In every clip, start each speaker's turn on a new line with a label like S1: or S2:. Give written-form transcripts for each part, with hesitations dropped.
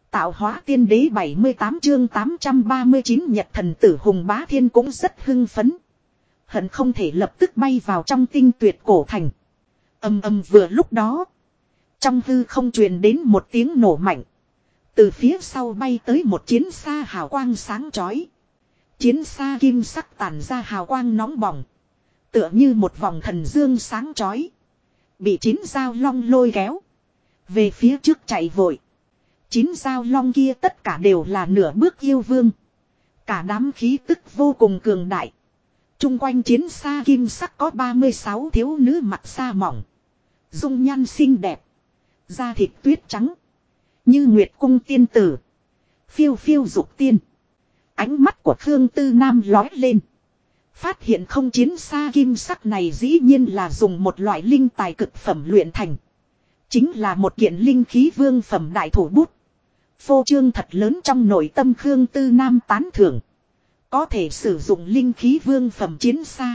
S1: Tạo hóa tiên đế 78 chương 839 Nhật thần tử Hùng Bá Thiên cũng rất hưng phấn. Hận không thể lập tức bay vào trong tinh tuyệt cổ thành. Âm âm vừa lúc đó. Trong hư không truyền đến một tiếng nổ mạnh. Từ phía sau bay tới một chiến xa hào quang sáng chói. Chiến xa kim sắc tản ra hào quang nóng bỏng. Tựa như một vòng thần dương sáng chói. Bị chín dao long lôi kéo. Về phía trước chạy vội. Chín dao long kia tất cả đều là nửa bước yêu vương. Cả đám khí tức vô cùng cường đại. Trung quanh chiến xa kim sắc có 36 thiếu nữ mặc sa mỏng. Dung nhan xinh đẹp. Da thịt tuyết trắng. Như nguyệt cung tiên tử. Phiêu phiêu dục tiên. Ánh mắt của Khương Tư Nam lói lên. Phát hiện không chiến xa kim sắc này dĩ nhiên là dùng một loại linh tài cực phẩm luyện thành. Chính là một kiện linh khí vương phẩm đại thủ bút. Phô trương thật lớn trong nội tâm Khương Tư Nam tán thưởng. Có thể sử dụng linh khí vương phẩm chiến xa.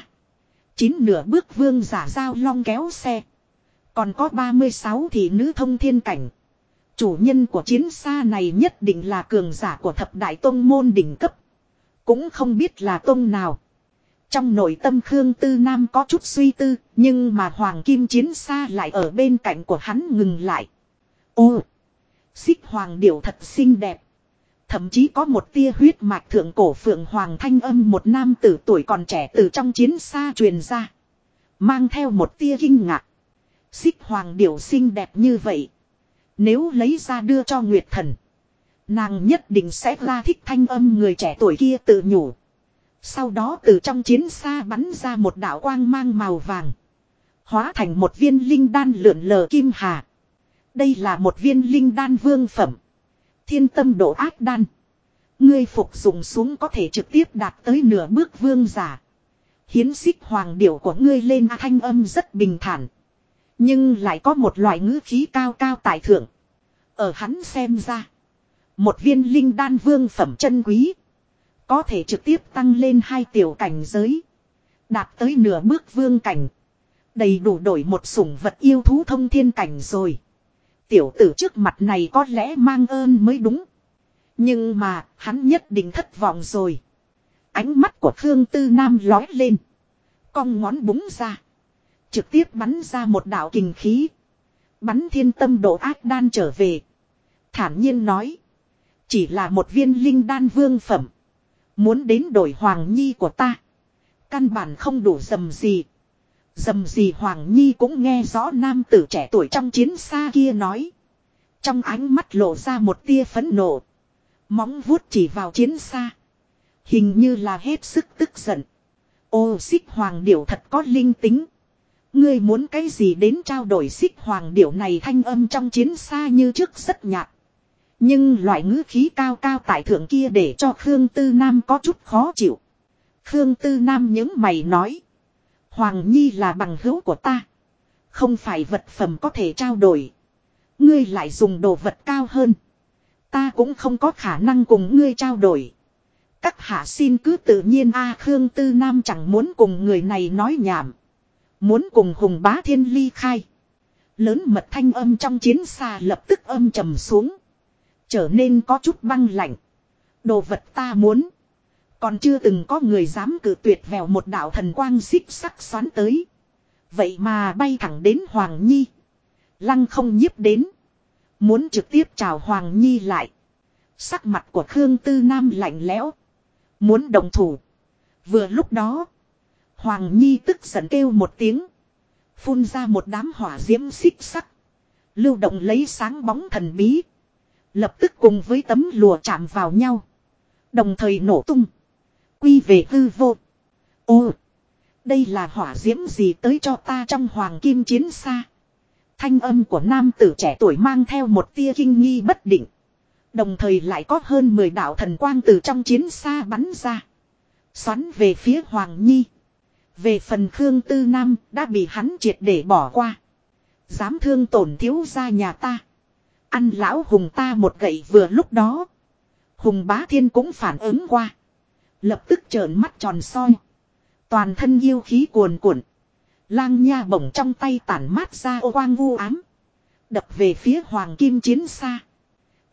S1: 9 nửa bước vương giả giao long kéo xe. Còn có 36 thị nữ thông thiên cảnh. Chủ nhân của chiến xa này nhất định là cường giả của thập đại tông môn đỉnh cấp. Cũng không biết là tông nào. Trong nội tâm Khương Tư Nam có chút suy tư. Nhưng mà hoàng kim chiến xa lại ở bên cạnh của hắn ngừng lại. Ô! Xích hoàng điểu thật xinh đẹp. Thậm chí có một tia huyết mạch thượng cổ phượng hoàng thanh âm một nam tử tuổi còn trẻ từ trong chiến xa truyền ra. Mang theo một tia kinh ngạc. Xích hoàng điểu xinh đẹp như vậy. Nếu lấy ra đưa cho Nguyệt Thần. Nàng nhất định sẽ ra thích thanh âm người trẻ tuổi kia tự nhủ. Sau đó từ trong chiến xa bắn ra một đạo quang mang màu vàng. Hóa thành một viên linh đan lượn lờ kim hà. Đây là một viên linh đan vương phẩm. Thiên tâm độ ác đan. Ngươi phục dụng xuống có thể trực tiếp đạt tới nửa bước vương giả. Hiến xích hoàng điểu của ngươi lên thanh âm rất bình thản. Nhưng lại có một loại ngữ khí cao cao tại thượng. Ở hắn xem ra. Một viên linh đan vương phẩm chân quý. Có thể trực tiếp tăng lên 2 tiểu cảnh giới. Đạt tới nửa bước vương cảnh. Đầy đủ đổi một sủng vật yêu thú thông thiên cảnh rồi. Tiểu tử trước mặt này có lẽ mang ơn mới đúng. Nhưng mà hắn nhất định thất vọng rồi. Ánh mắt của Khương Tư Nam lói lên. Cong ngón búng ra. Trực tiếp bắn ra một đạo kình khí. Bắn thiên tâm độ ác đan trở về. Thản nhiên nói. Chỉ là một viên linh đan vương phẩm. Muốn đến đổi hoàng nhi của ta. Căn bản không đủ dầm gì. Dầm gì Hoàng Nhi cũng nghe rõ nam tử trẻ tuổi trong chiến xa kia nói. Trong ánh mắt lộ ra một tia phẫn nộ. Móng vuốt chỉ vào chiến xa. Hình như là hết sức tức giận. Ô xích hoàng điểu thật có linh tính. Ngươi muốn cái gì đến trao đổi xích hoàng điểu này thanh âm trong chiến xa như trước rất nhạt. Nhưng loại ngữ khí cao cao tại thượng kia để cho Khương Tư Nam có chút khó chịu. Khương Tư Nam những mày nói. Hoàng Nhi là bằng hữu của ta. Không phải vật phẩm có thể trao đổi. Ngươi lại dùng đồ vật cao hơn. Ta cũng không có khả năng cùng ngươi trao đổi. Các hạ xin cứ tự nhiên Khương Tư Nam chẳng muốn cùng người này nói nhảm. Muốn cùng Hùng Bá Thiên ly khai. Lớn mật thanh âm trong chiến xa lập tức âm trầm xuống. Trở nên có chút băng lạnh. Đồ vật ta muốn. Còn chưa từng có người dám cự tuyệt vèo một đạo thần quang xích sắc xoắn tới. Vậy mà bay thẳng đến Hoàng Nhi. Lăng không nhiếp đến. Muốn trực tiếp chào Hoàng Nhi lại. Sắc mặt của Khương Tư Nam lạnh lẽo. Muốn đồng thủ. Vừa lúc đó. Hoàng Nhi tức giận kêu một tiếng. Phun ra một đám hỏa diễm xích sắc. Lưu động lấy sáng bóng thần bí. Lập tức cùng với tấm lụa chạm vào nhau. Đồng thời nổ tung. Quy về hư vô. Ô! Đây là hỏa diễm gì tới cho ta trong hoàng kim chiến xa. Thanh âm của nam tử trẻ tuổi mang theo một tia kinh nghi bất định. Đồng thời lại có hơn 10 đạo thần quang từ trong chiến xa bắn ra. Xoắn về phía Hoàng Nhi. Về phần Khương Tư Nam đã bị hắn triệt để bỏ qua. Dám thương tổn thiếu gia nhà ta. Ăn lão Hùng ta một gậy vừa lúc đó. Hùng Bá Thiên cũng phản ứng qua. Lập tức trợn mắt tròn soi. Toàn thân yêu khí cuồn cuộn. Lang nha bổng trong tay tản mát ra ô quang vu ám. Đập về phía hoàng kim chiến xa.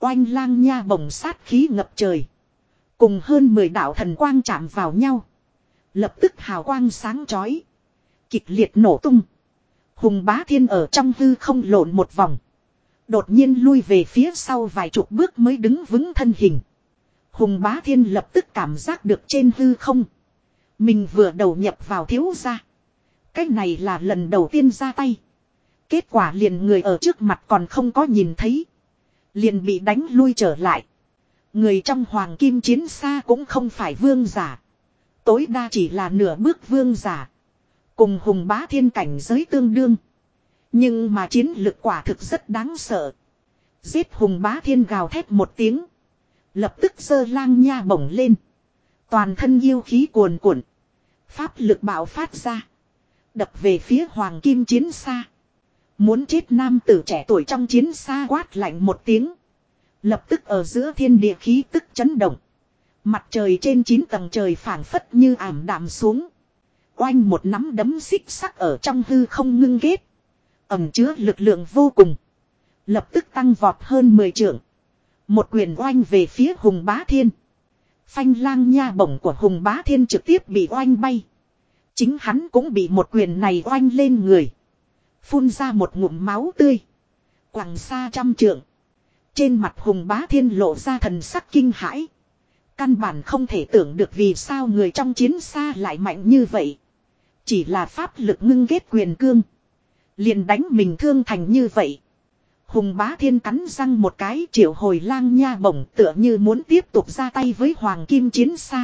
S1: Oanh lang nha bổng sát khí ngập trời. Cùng hơn 10 đạo thần quang chạm vào nhau. Lập tức hào quang sáng chói. Kịch liệt nổ tung. Hùng Bá Thiên ở trong hư không lộn một vòng. Đột nhiên lui về phía sau vài chục bước mới đứng vững thân hình. Hùng Bá Thiên lập tức cảm giác được trên hư không. Mình vừa đầu nhập vào thiếu gia. Cái này là lần đầu tiên ra tay. Kết quả liền người ở trước mặt còn không có nhìn thấy. Liền bị đánh lui trở lại. Người trong hoàng kim chiến xa cũng không phải vương giả. Tối đa chỉ là nửa bước vương giả. Cùng Hùng Bá Thiên cảnh giới tương đương. Nhưng mà chiến lực quả thực rất đáng sợ. Giết Hùng Bá Thiên gào thét một tiếng. Lập tức giơ lang nha bổng lên. Toàn thân yêu khí cuồn cuộn. Pháp lực bạo phát ra. Đập về phía hoàng kim chiến xa. Muốn chết nam tử trẻ tuổi trong chiến xa quát lạnh một tiếng. Lập tức ở giữa thiên địa khí tức chấn động. Mặt trời trên 9 tầng trời phảng phất như ảm đạm xuống. Oanh một nắm đấm xích sắc ở trong hư không ngưng ghét. Ẩm chứa lực lượng vô cùng. Lập tức tăng vọt hơn 10 trượng. Một quyền oanh về phía Hùng Bá Thiên. Phanh lang nha bổng của Hùng Bá Thiên trực tiếp bị oanh bay. Chính hắn cũng bị một quyền này oanh lên người. Phun ra một ngụm máu tươi. Quẳng xa trăm trượng. Trên mặt Hùng Bá Thiên lộ ra thần sắc kinh hãi. Căn bản không thể tưởng được vì sao người trong chiến xa lại mạnh như vậy. Chỉ là pháp lực ngưng ghét quyền cương. Liền đánh mình thương thành như vậy. Hùng Bá Thiên cắn răng một cái triệu hồi lang nha bổng tựa như muốn tiếp tục ra tay với hoàng kim chiến xa.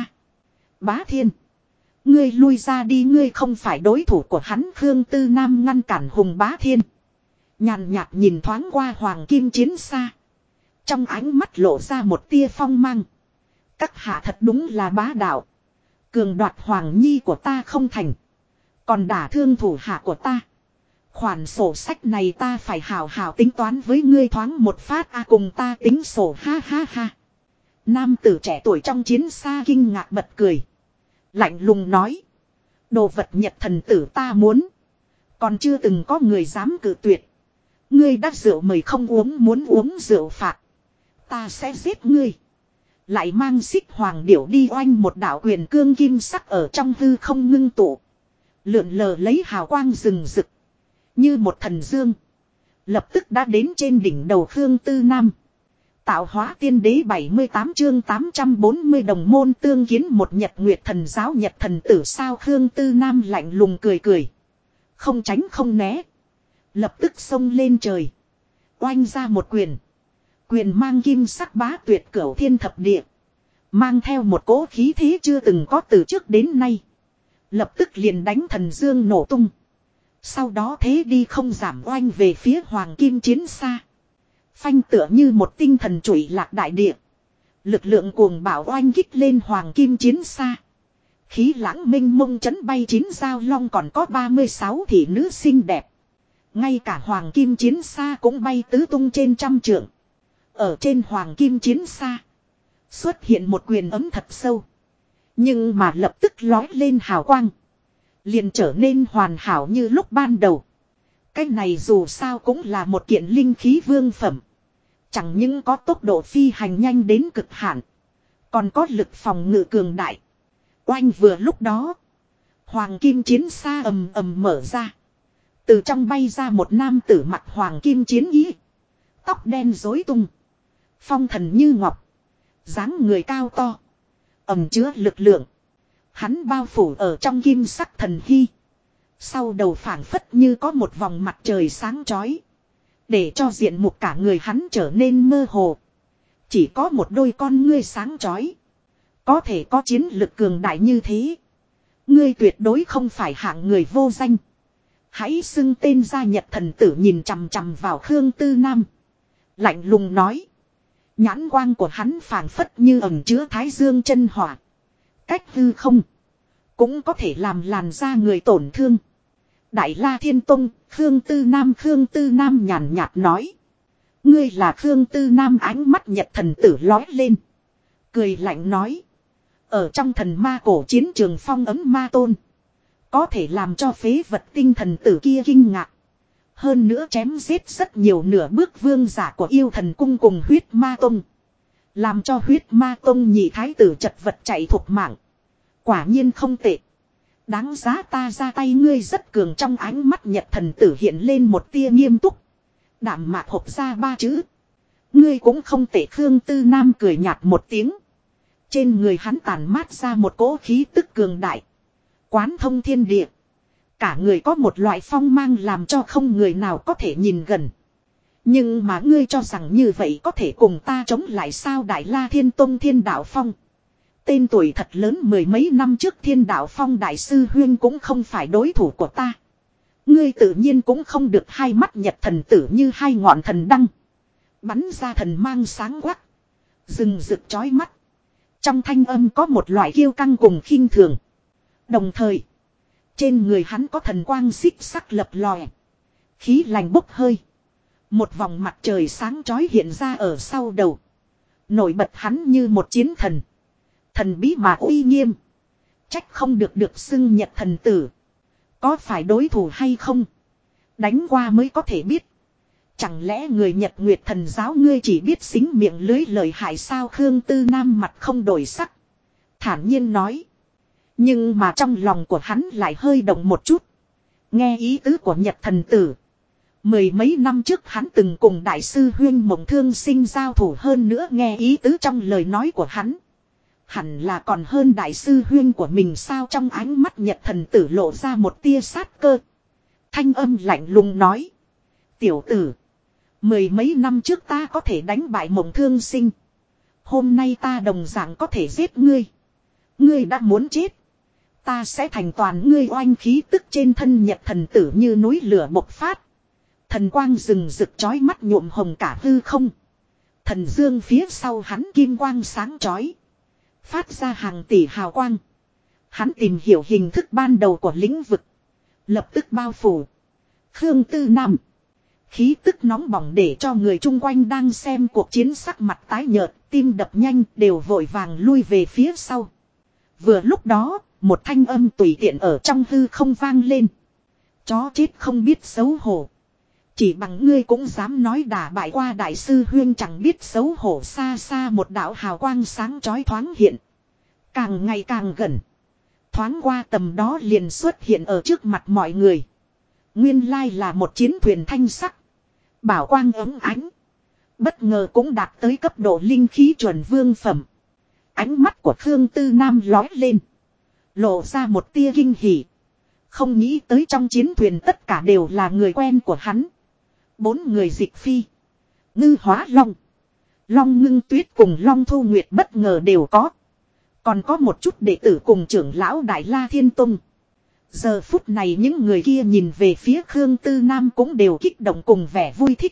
S1: Bá Thiên. Ngươi lui ra đi, ngươi không phải đối thủ của hắn. Khương Tư Nam ngăn cản Hùng Bá Thiên. Nhàn nhạt nhìn thoáng qua hoàng kim chiến xa. Trong ánh mắt lộ ra một tia phong mang. Các hạ thật đúng là bá đạo. Cường đoạt hoàng nhi của ta không thành. Còn đả thương thủ hạ của ta. Khoản sổ sách này ta phải hào hào tính toán với ngươi thoáng một phát cùng ta tính sổ ha ha ha. Nam tử trẻ tuổi trong chiến xa kinh ngạc bật cười. Lạnh lùng nói. Đồ vật nhật thần tử ta muốn. Còn chưa từng có người dám cự tuyệt. Ngươi đã rượu mời không uống, muốn uống rượu phạt. Ta sẽ giết ngươi. Lại mang xích hoàng điểu đi oanh một đạo quyền cương kim sắc ở trong hư không ngưng tụ. Lượn lờ lấy hào quang rừng rực. Như một thần dương. Lập tức đã đến trên đỉnh đầu Khương Tư Nam. Tạo hóa tiên đế 78 chương 840 đồng môn tương kiến một nhật nguyệt thần giáo nhật thần tử sao. Khương Tư Nam lạnh lùng cười cười. Không tránh không né. Lập tức xông lên trời. Oanh ra một quyền. Quyền mang kim sắc bá tuyệt cửu thiên thập địa. Mang theo một cỗ khí thế chưa từng có từ trước đến nay. Lập tức liền đánh thần dương nổ tung. Sau đó thế đi không giảm oanh về phía hoàng kim chiến xa. Phanh tựa như một tinh thần trụy lạc đại địa. Lực lượng cuồng bạo oanh kích lên hoàng kim chiến xa. Khí lãng minh mông chấn bay 9 giao long còn có 36 thị nữ xinh đẹp. Ngay cả hoàng kim chiến xa cũng bay tứ tung trên trăm trượng. Ở trên hoàng kim chiến xa. Xuất hiện một quyền ấm thật sâu. Nhưng mà lập tức lói lên hào quang. Liền trở nên hoàn hảo như lúc ban đầu. Cái này dù sao cũng là một kiện linh khí vương phẩm. Chẳng những có tốc độ phi hành nhanh đến cực hạn. Còn có lực phòng ngự cường đại. Oanh vừa lúc đó. Hoàng kim chiến xa ầm ầm mở ra. Từ trong bay ra một nam tử mặc hoàng kim chiến ý. Tóc đen rối tung. Phong thần như ngọc. Dáng người cao to. Ẩm chứa lực lượng. Hắn bao phủ ở trong kim sắc thần hy. Sau đầu phảng phất như có một vòng mặt trời sáng chói. Để cho diện mục cả người hắn trở nên mơ hồ. Chỉ có một đôi con ngươi sáng chói. Có thể có chiến lực cường đại như thế. Ngươi tuyệt đối không phải hạng người vô danh. Hãy xưng tên gia nhật thần tử nhìn chằm chằm vào Khương Tư Nam. Lạnh lùng nói. Nhãn quang của hắn phảng phất như ẩn chứa thái dương chân hỏa. Cách hư không. Cũng có thể làm làn da người tổn thương. Đại La Thiên Tông, Khương Tư Nam nhàn nhạt nói. Ngươi là Khương Tư Nam, ánh mắt nhật thần tử lói lên. Cười lạnh nói. Ở trong thần ma cổ chiến trường phong ấm ma tôn. Có thể làm cho phế vật tinh thần tử kia kinh ngạc. Hơn nữa chém giết rất nhiều nửa bước vương giả của yêu thần cung cùng huyết ma tông. Làm cho huyết ma tông nhị thái tử chật vật chạy thục mạng. Quả nhiên không tệ. Đáng giá ta ra tay ngươi rất cường trong ánh mắt Nhật thần tử hiện lên một tia nghiêm túc. Đạm mạc hộp ra 3 chữ. Ngươi cũng không tệ. Khương Tư Nam cười nhạt một tiếng. Trên người hắn tàn mát ra một cỗ khí tức cường đại. Quán thông thiên địa. Cả người có một loại phong mang làm cho không người nào có thể nhìn gần. Nhưng mà ngươi cho rằng như vậy có thể cùng ta chống lại sao? Đại La Thiên Tông Thiên Đạo Phong. Tên tuổi thật lớn mười mấy năm trước Thiên Đạo Phong đại sư huyên cũng không phải đối thủ của ta. Ngươi tự nhiên cũng không được. Hai mắt Nhật thần tử như hai ngọn thần đăng. Bắn ra thần mang sáng quắc. Rừng rực chói mắt. Trong thanh âm có một loại kiêu căng cùng khinh thường. Đồng thời, trên người hắn có thần quang xích sắc lập lòe. Khí lành bốc hơi. Một vòng mặt trời sáng chói hiện ra ở sau đầu. Nổi bật hắn như một chiến thần. Thần bí mà uy nghiêm. Trách không được xưng Nhật thần tử. Có phải đối thủ hay không? Đánh qua mới có thể biết. Chẳng lẽ người Nhật Nguyệt thần giáo ngươi chỉ biết xính miệng lưới lời hại sao? Khương Tư Nam mặt không đổi sắc. Thản nhiên nói. Nhưng mà trong lòng của hắn lại hơi động một chút. Nghe ý tứ của Nhật thần tử. Mười mấy năm trước hắn từng cùng đại sư huyên Mộng Thương Sinh giao thủ, hơn nữa nghe ý tứ trong lời nói của hắn. Hẳn là còn hơn đại sư huyên của mình sao? Trong ánh mắt Nhật thần tử lộ ra một tia sát cơ. Thanh âm lạnh lùng nói. Tiểu tử. Mười mấy năm trước ta có thể đánh bại Mộng Thương Sinh. Hôm nay ta đồng dạng có thể giết ngươi. Ngươi đã muốn chết. Ta sẽ thành toàn ngươi. Oanh khí tức trên thân Nhật thần tử như núi lửa bộc phát. Thần quang rừng rực chói mắt nhuộm hồng cả hư không. Thần dương phía sau hắn kim quang sáng chói. Phát ra hàng tỷ hào quang. Hắn tìm hiểu hình thức ban đầu của lĩnh vực. Lập tức bao phủ. Khương Tư Nam. Khí tức nóng bỏng để cho người chung quanh đang xem cuộc chiến sắc mặt tái nhợt, tim đập nhanh đều vội vàng lui về phía sau. Vừa lúc đó, một thanh âm tùy tiện ở trong hư không vang lên. Chó chết không biết xấu hổ. Chỉ bằng ngươi cũng dám nói đả bại qua đại sư huyên, chẳng biết xấu hổ. Xa xa một đạo hào quang sáng chói thoáng hiện. Càng ngày càng gần. Thoáng qua tầm đó liền xuất hiện ở trước mặt mọi người. Nguyên lai là một chiến thuyền thanh sắc. Bảo quang ấm ánh. Bất ngờ cũng đạt tới cấp độ linh khí chuẩn vương phẩm. Ánh mắt của Khương Tư Nam lói lên. Lộ ra một tia kinh hỉ. Không nghĩ tới trong chiến thuyền tất cả đều là người quen của hắn. 4 người Dịch Phi. Ngư Hóa Long. Long Ngưng Tuyết cùng Long Thu Nguyệt bất ngờ đều có. Còn có một chút đệ tử cùng trưởng lão Đại La Thiên Tông. Giờ phút này những người kia nhìn về phía Khương Tư Nam cũng đều kích động cùng vẻ vui thích.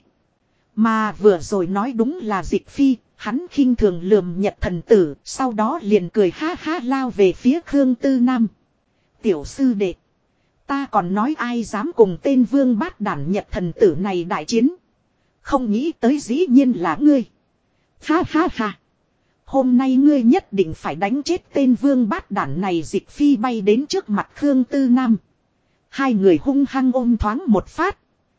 S1: Mà vừa rồi nói đúng là Dịch Phi, hắn khinh thường lườm Nhật thần tử, sau đó liền cười ha ha lao về phía Khương Tư Nam. Tiểu sư đệ, ta còn nói ai dám cùng tên vương bát đản Nhật thần tử này đại chiến. Không nghĩ tới dĩ nhiên là ngươi. Ha ha ha. Hôm nay ngươi nhất định phải đánh chết tên vương bát đản này. Dịch Phi bay đến trước mặt Khương Tư Nam. Hai người hung hăng ôm thoáng một phát.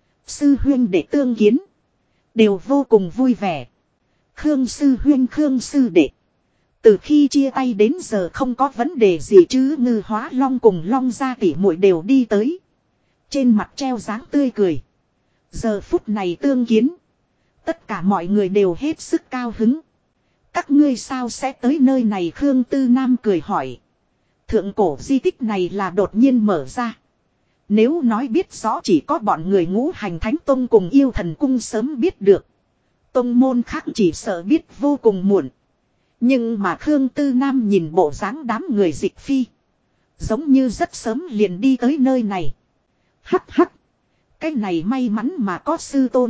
S1: Sư huyên đệ tương kiến. Đều vô cùng vui vẻ. Khương sư huyên, Khương sư đệ. Từ khi chia tay đến giờ không có vấn đề gì chứ? Ngư Hóa Long cùng Long gia tỷ muội đều đi tới. Trên mặt treo dáng tươi cười. Giờ phút này tương kiến. Tất cả mọi người đều hết sức cao hứng. Các ngươi sao sẽ tới nơi này? Khương Tư Nam cười hỏi. Thượng cổ di tích này là đột nhiên mở ra. Nếu nói biết rõ chỉ có bọn người Ngũ Hành Thánh Tông cùng Yêu Thần Cung sớm biết được. Tông môn khác chỉ sợ biết vô cùng muộn. Nhưng mà Khương Tư Nam nhìn bộ dáng đám người Dịch Phi. Giống như rất sớm liền đi tới nơi này. Hắc hắc. Cái này may mắn mà có sư tôn.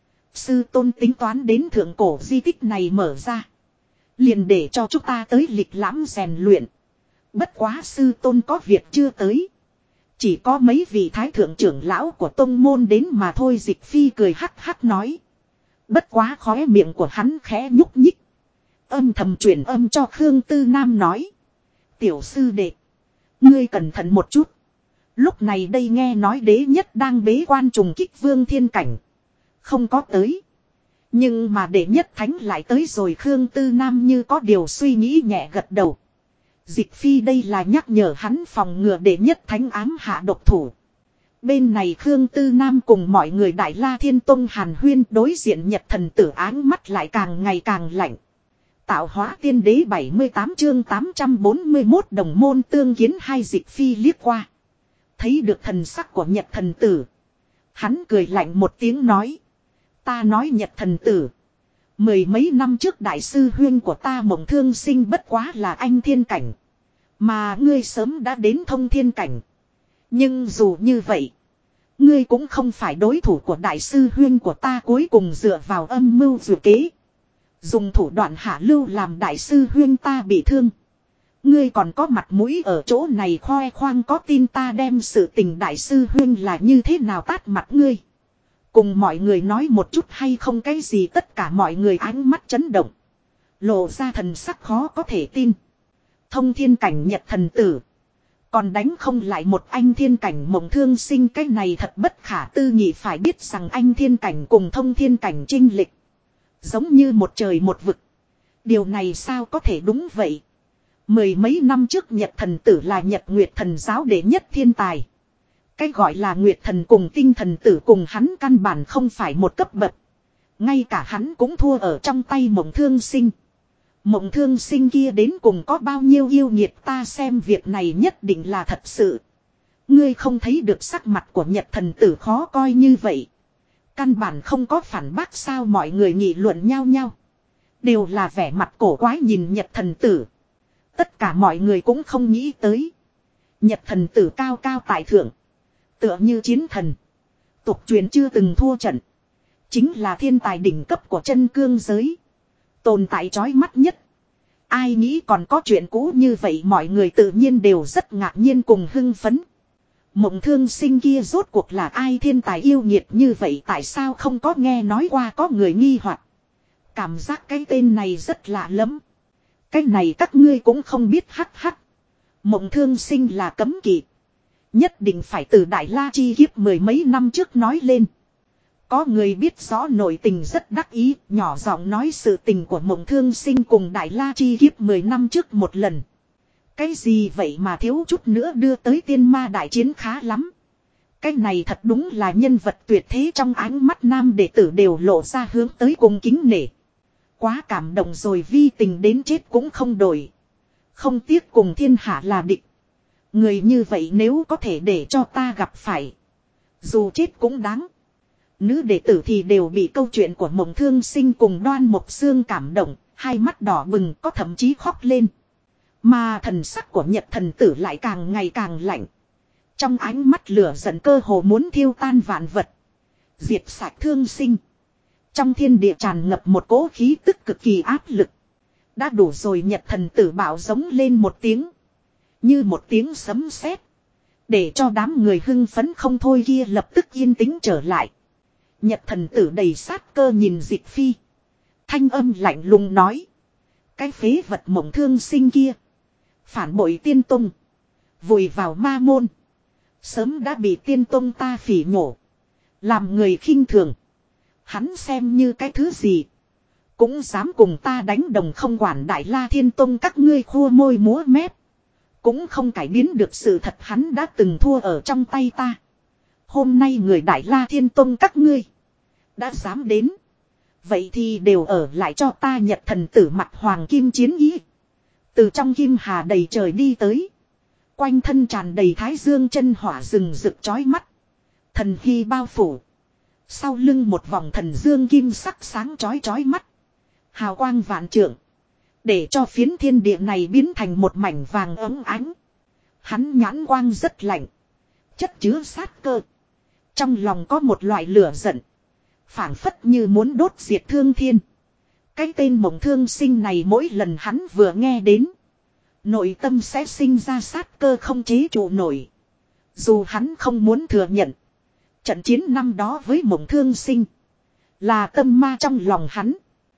S1: Sư tôn tính toán đến thượng cổ di tích này mở ra. Liền để cho chúng ta tới lịch lãm rèn luyện. Bất quá sư tôn có việc chưa tới. Chỉ có mấy vị thái thượng trưởng lão của tông môn đến mà thôi. Dịch Phi cười hắc hắc nói. Bất quá khóe miệng của hắn khẽ nhúc nhích. Âm thầm truyền âm cho Khương Tư Nam nói. Tiểu sư đệ. Ngươi cẩn thận một chút. Lúc này đây nghe nói đế nhất đang bế quan trùng kích vương thiên cảnh. Không có tới. Nhưng mà đệ nhất thánh lại tới rồi, Khương Tư Nam như có điều suy nghĩ nhẹ gật đầu. Dịch phi đây là nhắc nhở hắn phòng ngừa đệ nhất thánh ám hạ độc thủ. Bên này Khương Tư Nam cùng mọi người Đại La Thiên Tông hàn huyên, đối diện Nhật Thần Tử áng mắt lại càng ngày càng lạnh. Tạo hóa tiên đế 78 chương 841 đồng môn tương kiến, hai dịch phi liếc qua. Thấy được thần sắc của Nhật Thần Tử. Hắn cười lạnh một tiếng nói. Ta nói Nhật Thần Tử. Mười mấy năm trước đại sư huyên của ta Mộng Thương Sinh bất quá là anh thiên cảnh. Mà ngươi sớm đã đến thông thiên cảnh. Nhưng dù như vậy, ngươi cũng không phải đối thủ của đại sư huyên của ta, cuối cùng dựa vào âm mưu dự kế. Dùng thủ đoạn hạ lưu làm đại sư huyên ta bị thương. Ngươi còn có mặt mũi ở chỗ này khoe khoang, có tin ta đem sự tình đại sư huyên là như thế nào tát mặt ngươi. Cùng mọi người nói một chút hay không, cái gì tất cả mọi người ánh mắt chấn động. Lộ ra thần sắc khó có thể tin. Thông thiên cảnh Nhật Thần Tử. Còn đánh không lại một anh thiên cảnh Mộng Thương Sinh, cái này thật bất khả tư nghị, phải biết rằng anh thiên cảnh cùng thông thiên cảnh chênh lệch giống như một trời một vực. Điều này sao có thể đúng vậy. Mười mấy năm trước Nhật Thần Tử là Nhật Nguyệt Thần giáo đệ nhất thiên tài. Cái gọi là Nguyệt Thần cùng Tinh Thần Tử cùng hắn căn bản không phải một cấp bậc. Ngay cả hắn cũng thua ở trong tay Mộng Thương Sinh. Mộng Thương Sinh kia đến cùng có bao nhiêu yêu nghiệt, ta xem việc này nhất định là thật sự. Ngươi không thấy được sắc mặt của Nhật Thần Tử khó coi như vậy. Căn bản không có phản bác sao, mọi người nghị luận nhau nhau. Đều là vẻ mặt cổ quái nhìn Nhật Thần Tử. Tất cả mọi người cũng không nghĩ tới. Nhật Thần Tử cao cao tại thượng. Tựa như chiến thần. Tục truyền chưa từng thua trận. Chính là thiên tài đỉnh cấp của chân cương giới. Tồn tại chói mắt nhất. Ai nghĩ còn có chuyện cũ như vậy, mọi người tự nhiên đều rất ngạc nhiên cùng hưng phấn. Mộng Thương Sinh kia rốt cuộc là ai, thiên tài yêu nghiệt như vậy tại sao không có nghe nói qua, có người nghi hoặc. Cảm giác cái tên này rất lạ lắm. Cái này các ngươi cũng không biết, hắc hắc. Mộng Thương Sinh là cấm kỵ. Nhất định phải từ Đại La chi kiếp mười mấy năm trước nói lên. Có người biết rõ nội tình rất đắc ý, nhỏ giọng nói sự tình của Mộng Thương Sinh cùng Đại La chi kiếp 10 năm trước một lần. Cái gì vậy mà thiếu chút nữa đưa tới tiên ma đại chiến, khá lắm. Cái này thật đúng là nhân vật tuyệt thế, trong ánh mắt nam đệ tử đều lộ ra hướng tới cùng kính nể. Quá cảm động rồi, vi tình đến chết cũng không đổi. Không tiếc cùng thiên hạ là địch. Người như vậy nếu có thể để cho ta gặp phải, dù chết cũng đáng. Nữ đệ tử thì đều bị câu chuyện của Mộng Thương Sinh cùng Đoan Mộc Xương cảm động, hai mắt đỏ bừng, có thậm chí khóc lên. Mà thần sắc của Nhật Thần Tử lại càng ngày càng lạnh. Trong ánh mắt lửa giận cơ hồ muốn thiêu tan vạn vật. Diệt sạch thương sinh. Trong thiên địa tràn ngập một cỗ khí tức cực kỳ áp lực. Đã đủ rồi, Nhật Thần Tử bạo giống lên một tiếng. Như một tiếng sấm sét, để cho đám người hưng phấn không thôi kia lập tức yên tĩnh trở lại. Nhật Thần Tử đầy sát cơ nhìn Dịch Phi. Thanh âm lạnh lùng nói. Cái phế vật Mộng Thương Sinh kia. Phản bội tiên tông. Vùi vào ma môn. Sớm đã bị tiên tông ta phỉ nhổ. Làm người khinh thường. Hắn xem như cái thứ gì. Cũng dám cùng ta đánh đồng, không quản Đại La Thiên Tông các ngươi khua môi múa mép. Cũng không cải biến được sự thật, hắn đã từng thua ở trong tay ta. Hôm nay người Đại La Thiên Tông các ngươi đã dám đến. Vậy thì đều ở lại cho ta. Nhật Thần Tử mặc hoàng kim chiến ý. Từ trong kim hà đầy trời đi tới. Quanh thân tràn đầy thái dương chân hỏa rừng rực chói mắt. Thần hy bao phủ. Sau lưng một vòng thần dương kim sắc sáng chói chói mắt. Hào quang vạn trượng. Để cho phiến thiên địa này biến thành một mảnh vàng óng ánh. Hắn nhãn quang rất lạnh. Chất chứa sát cơ. Trong lòng có một loại lửa giận. Phảng phất như muốn đốt diệt thương thiên. Cái tên Mộng Thương Sinh này mỗi lần hắn vừa nghe đến, nội tâm sẽ sinh ra sát cơ không chế trụ nổi. Dù hắn không muốn thừa nhận, trận chiến năm đó với Mộng Thương Sinh là tâm ma trong lòng hắn.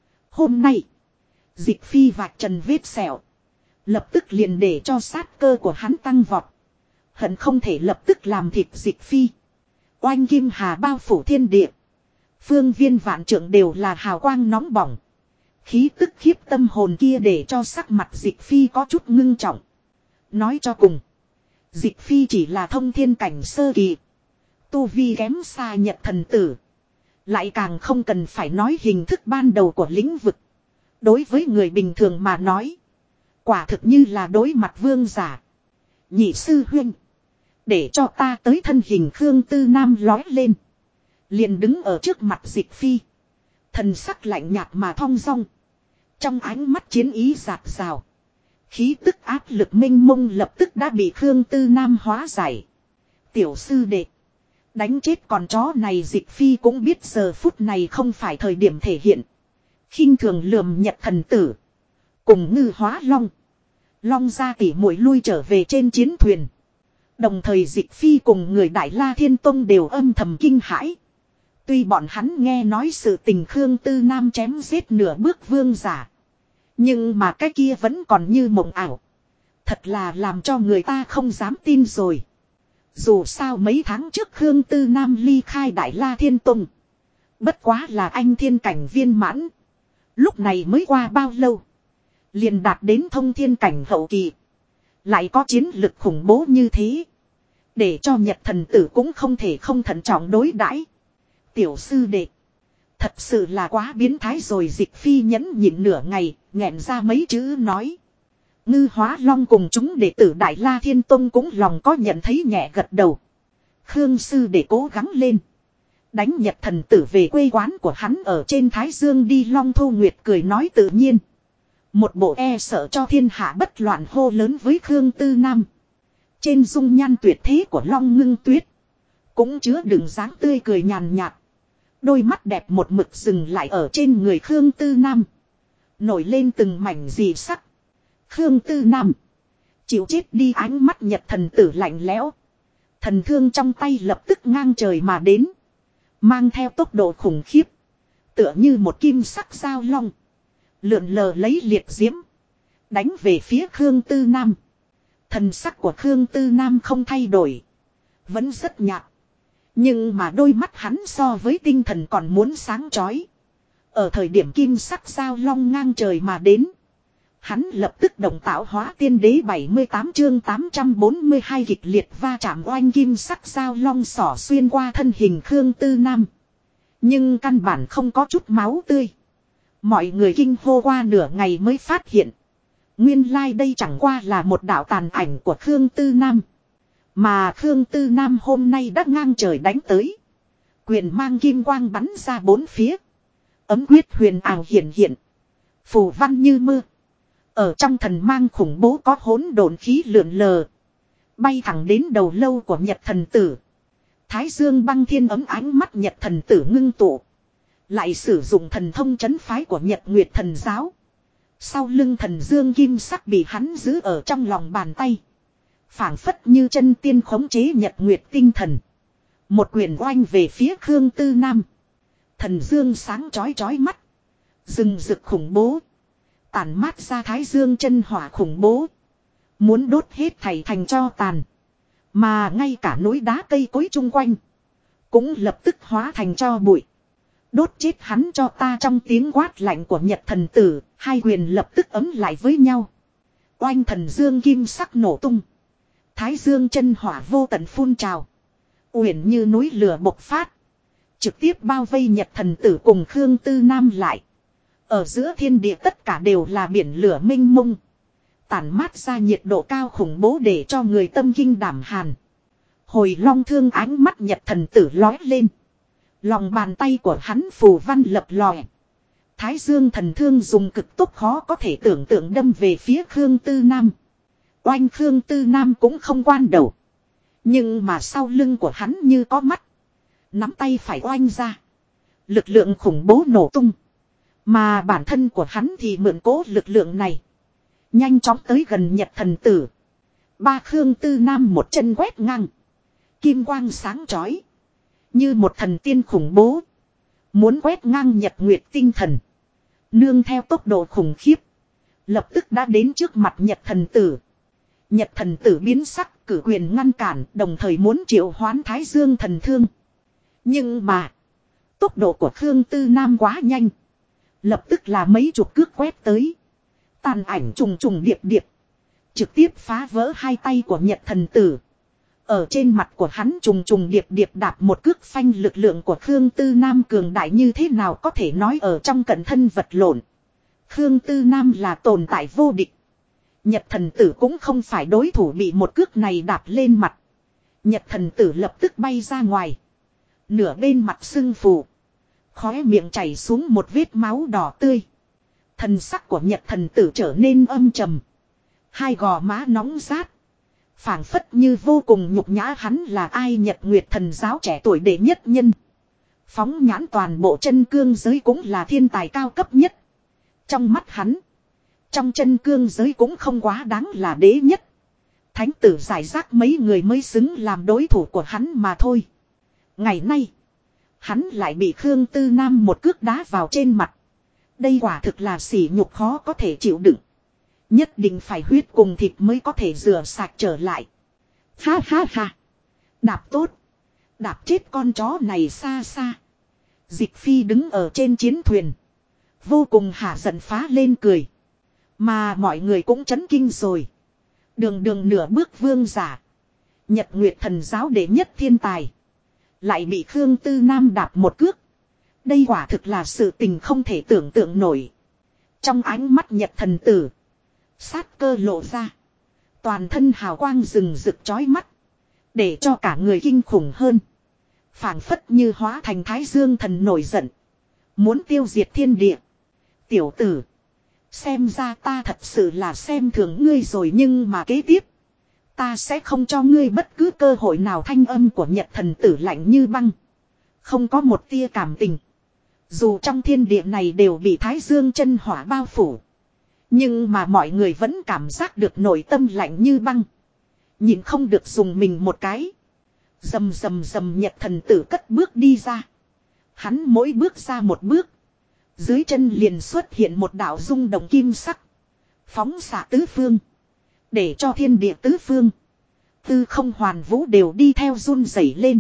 S1: Hôm nay Dịch Phi vạch trần vết sẹo, lập tức liền để cho sát cơ của hắn tăng vọt. Hận không thể lập tức làm thịt Dịch Phi. Oanh kim hà bao phủ thiên địa. Phương viên vạn trượng đều là hào quang nóng bỏng. Khí tức khiếp tâm hồn kia để cho sắc mặt Dịch Phi có chút ngưng trọng. Nói cho cùng. Dịch Phi chỉ là thông thiên cảnh sơ kỳ. Tu vi kém xa Nhật thần tử. Lại càng không cần phải nói hình thức ban đầu của lĩnh vực. Đối với người bình thường mà nói. Quả thực như là đối mặt vương giả. Nhị sư huynh. Để cho ta tới thân hình Khương Tư Nam lói lên. Liền đứng ở trước mặt Dịch Phi. Thần sắc lạnh nhạt mà thong dong. Trong ánh mắt chiến ý rạt rào. Khí tức áp lực minh mông lập tức đã bị Khương Tư Nam hóa giải. Tiểu sư đệ. Đánh chết con chó này Dịch Phi cũng biết giờ phút này không phải thời điểm thể hiện. Khinh thường lườm Nhật thần tử. Cùng Ngư Hóa Long. Long ra tỉ muội lui trở về trên chiến thuyền. Đồng thời Dịch Phi cùng người Đại La Thiên Tông đều âm thầm kinh hãi. Tuy bọn hắn nghe nói sự tình Khương Tư Nam chém giết nửa bước vương giả. Nhưng mà cái kia vẫn còn như mộng ảo. Thật là làm cho người ta không dám tin rồi. Dù sao mấy tháng trước Khương Tư Nam ly khai Đại La Thiên Tông. Bất quá là anh thiên cảnh viên mãn. Lúc này mới qua bao lâu. Liền đạt đến thông thiên cảnh hậu kỳ. Lại có chiến lực khủng bố như thế. Để cho Nhật thần tử cũng không thể không thận trọng đối đãi. Tiểu sư đệ. Thật sự là quá biến thái rồi Dịch Phi nhẫn nhịn nửa ngày, nghẹn ra mấy chữ nói. Ngư Hóa Long cùng chúng đệ tử Đại La Thiên Tông cũng lòng có nhận thấy nhẹ gật đầu. Khương sư đệ cố gắng lên. Đánh Nhật thần tử về quê quán của hắn ở trên Thái Dương đi. Long Thu Nguyệt cười nói tự nhiên. Một bộ e sợ cho thiên hạ bất loạn hô lớn với Khương Tư Nam. Trên dung nhan tuyệt thế của Long Ngưng Tuyết. Cũng chứa đựng dáng tươi cười nhàn nhạt. Đôi mắt đẹp một mực dừng lại ở trên người Khương Tư Nam. Nổi lên từng mảnh dị sắc. Khương Tư Nam. Chịu chết đi ánh mắt Nhật thần tử lạnh lẽo. Thần thương trong tay lập tức ngang trời mà đến. Mang theo tốc độ khủng khiếp. Tựa như một kim sắc dao long. Lượn lờ lấy liệt diễm. Đánh về phía Khương Tư Nam. Thần sắc của Khương Tư Nam không thay đổi. Vẫn rất nhạt. Nhưng mà đôi mắt hắn so với tinh thần còn muốn sáng chói. Ở thời điểm kim sắc dao long ngang trời mà đến. Hắn lập tức động tạo hóa tiên đế 78 chương 842 kịch liệt va chạm oanh kim sắc dao long xỏ xuyên qua thân hình Khương Tư Nam. Nhưng căn bản không có chút máu tươi. Mọi người kinh hô qua nửa ngày mới phát hiện. Nguyên lai đây chẳng qua là một đạo tàn ảnh của Khương Tư Nam. Mà Khương Tư Nam hôm nay đã ngang trời đánh tới. Quyền mang kim quang bắn ra bốn phía. Ấm quyết huyền ảo hiện hiện. Phù văn như mưa. Ở trong thần mang khủng bố có hỗn độn khí lượn lờ. Bay thẳng đến đầu lâu của Nhật thần tử. Thái Dương băng thiên ấm ánh mắt Nhật thần tử ngưng tụ. Lại sử dụng thần thông trấn phái của Nhật Nguyệt thần giáo. Sau lưng thần dương kim sắc bị hắn giữ ở trong lòng bàn tay. Phảng phất như chân tiên khống chế Nhật Nguyệt tinh thần. Một quyền oanh về phía Khương Tư Nam. Thần dương sáng chói chói mắt. Rừng rực khủng bố. Tàn mát ra thái dương chân hỏa khủng bố. Muốn đốt hết thảy thành cho tàn. Mà ngay cả núi đá cây cối chung quanh. Cũng lập tức hóa thành cho bụi. Đốt chết hắn cho ta trong tiếng quát lạnh của Nhật thần tử. Hai quyền lập tức ấm lại với nhau. Oanh thần dương kim sắc nổ tung. Thái dương chân hỏa vô tận phun trào. Uyển như núi lửa bộc phát. Trực tiếp bao vây Nhật thần tử cùng Khương Tư Nam lại. Ở giữa thiên địa tất cả đều là biển lửa mênh mông. Tản mát ra nhiệt độ cao khủng bố để cho người tâm kinh đảm hàn. Hồi long thương ánh mắt Nhật thần tử lói lên. Lòng bàn tay của hắn phù văn lập lòe. Thái dương thần thương dùng cực tốc khó có thể tưởng tượng đâm về phía Khương Tư Nam. Oanh Khương Tư Nam cũng không quan đầu. Nhưng mà sau lưng của hắn như có mắt. Nắm tay phải oanh ra. Lực lượng khủng bố nổ tung. Mà bản thân của hắn thì mượn cố lực lượng này. Nhanh chóng tới gần Nhật thần tử. Ba Khương Tư Nam một chân quét ngang. Kim quang sáng chói. Như một thần tiên khủng bố. Muốn quét ngang Nhật Nguyệt tinh thần. Nương theo tốc độ khủng khiếp. Lập tức đã đến trước mặt Nhật thần tử. Nhật thần tử biến sắc, cử quyền ngăn cản, đồng thời muốn triệu hoán Thái Dương thần thương. Nhưng mà, tốc độ của Khương Tư Nam quá nhanh. Lập tức là mấy chục cước quét tới. Tàn ảnh trùng trùng điệp điệp. Trực tiếp phá vỡ hai tay của Nhật thần tử. Ở trên mặt của hắn trùng trùng điệp điệp đạp một cước phanh, lực lượng của Khương Tư Nam cường đại như thế nào có thể nói ở trong cận thân vật lộn. Khương Tư Nam là tồn tại vô địch. Nhật thần tử cũng không phải đối thủ, bị một cước này đạp lên mặt. Nhật thần tử lập tức bay ra ngoài. Nửa bên mặt sưng phù. Khóe miệng chảy xuống một vết máu đỏ tươi. Thần sắc của Nhật thần tử trở nên âm trầm. Hai gò má nóng rát. Phảng phất như vô cùng nhục nhã hắn là ai, Nhật Nguyệt thần giáo trẻ tuổi đệ nhất nhân. Phóng nhãn toàn bộ chân cương giới cũng là thiên tài cao cấp nhất. Trong mắt hắn, trong chân cương giới cũng không quá đáng là đế nhất. Thánh tử giải rác mấy người mới xứng làm đối thủ của hắn mà thôi. Ngày nay, hắn lại bị Khương Tư Nam một cước đá vào trên mặt. Đây quả thực là sỉ nhục khó có thể chịu đựng. Nhất định phải huyết cùng thịt mới có thể rửa sạch trở lại. Ha ha ha. Đạp tốt. Đạp chết con chó này xa xa. Dịch phi đứng ở trên chiến thuyền. Vô cùng hả giận phá lên cười. Mà mọi người cũng chấn kinh rồi. Đường đường nửa bước vương giả. Nhật Nguyệt thần giáo đệ nhất thiên tài. Lại bị Khương Tư Nam đạp một cước. Đây quả thực là sự tình không thể tưởng tượng nổi. Trong ánh mắt Nhật thần tử, sát cơ lộ ra. Toàn thân hào quang rừng rực chói mắt. Để cho cả người kinh khủng hơn. Phảng phất như hóa thành Thái Dương thần nổi giận. Muốn tiêu diệt thiên địa. Tiểu tử, xem ra ta thật sự là xem thường ngươi rồi, nhưng mà kế tiếp ta sẽ không cho ngươi bất cứ cơ hội nào. Thanh âm của Nhật thần tử lạnh như băng. Không có một tia cảm tình. Dù trong thiên địa này đều bị Thái Dương chân hỏa bao phủ. Nhưng mà mọi người vẫn cảm giác được nội tâm lạnh như băng. Nhìn không được dùng mình một cái. Rầm rầm rầm, Nhật thần tử cất bước đi ra. Hắn mỗi bước ra một bước, dưới chân liền xuất hiện một đạo rung động kim sắc. Phóng xạ tứ phương. Để cho thiên địa tứ phương, tư không hoàn vũ đều đi theo run rẩy lên.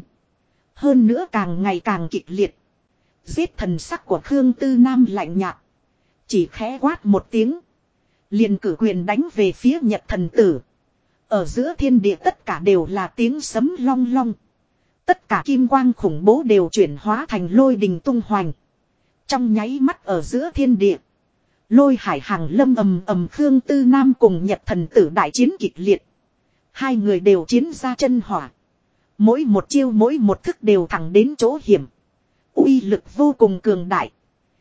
S1: Hơn nữa càng ngày càng kịch liệt. Giết, thần sắc của Khương Tư Nam lạnh nhạt. Chỉ khẽ quát một tiếng, liền cử quyền đánh về phía Nhật thần tử. Ở giữa thiên địa tất cả đều là tiếng sấm long long. Tất cả kim quang khủng bố đều chuyển hóa thành lôi đình tung hoành. Trong nháy mắt ở giữa thiên địa, lôi hải hàng lâm ầm ầm. Khương Tư Nam cùng Nhật thần tử đại chiến kịch liệt. Hai người đều chiến ra chân hỏa. Mỗi một chiêu mỗi một thức đều thẳng đến chỗ hiểm. Uy lực vô cùng cường đại.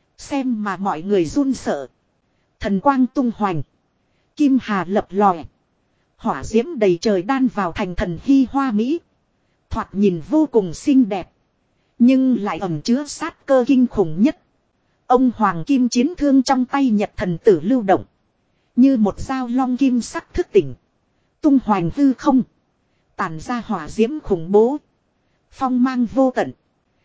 S1: Xem mà mọi người run sợ. Thần quang tung hoành. Kim hà lập lòe. Hỏa diễm đầy trời đan vào thành thần hy hoa mỹ. Thoạt nhìn vô cùng xinh đẹp. Nhưng lại ẩn chứa sát cơ kinh khủng nhất. Ông hoàng kim chiến thương trong tay Nhật thần tử lưu động. Như một dao long kim sắc thức tỉnh. Tung hoành hư không. Tản ra hỏa diễm khủng bố. Phong mang vô tận.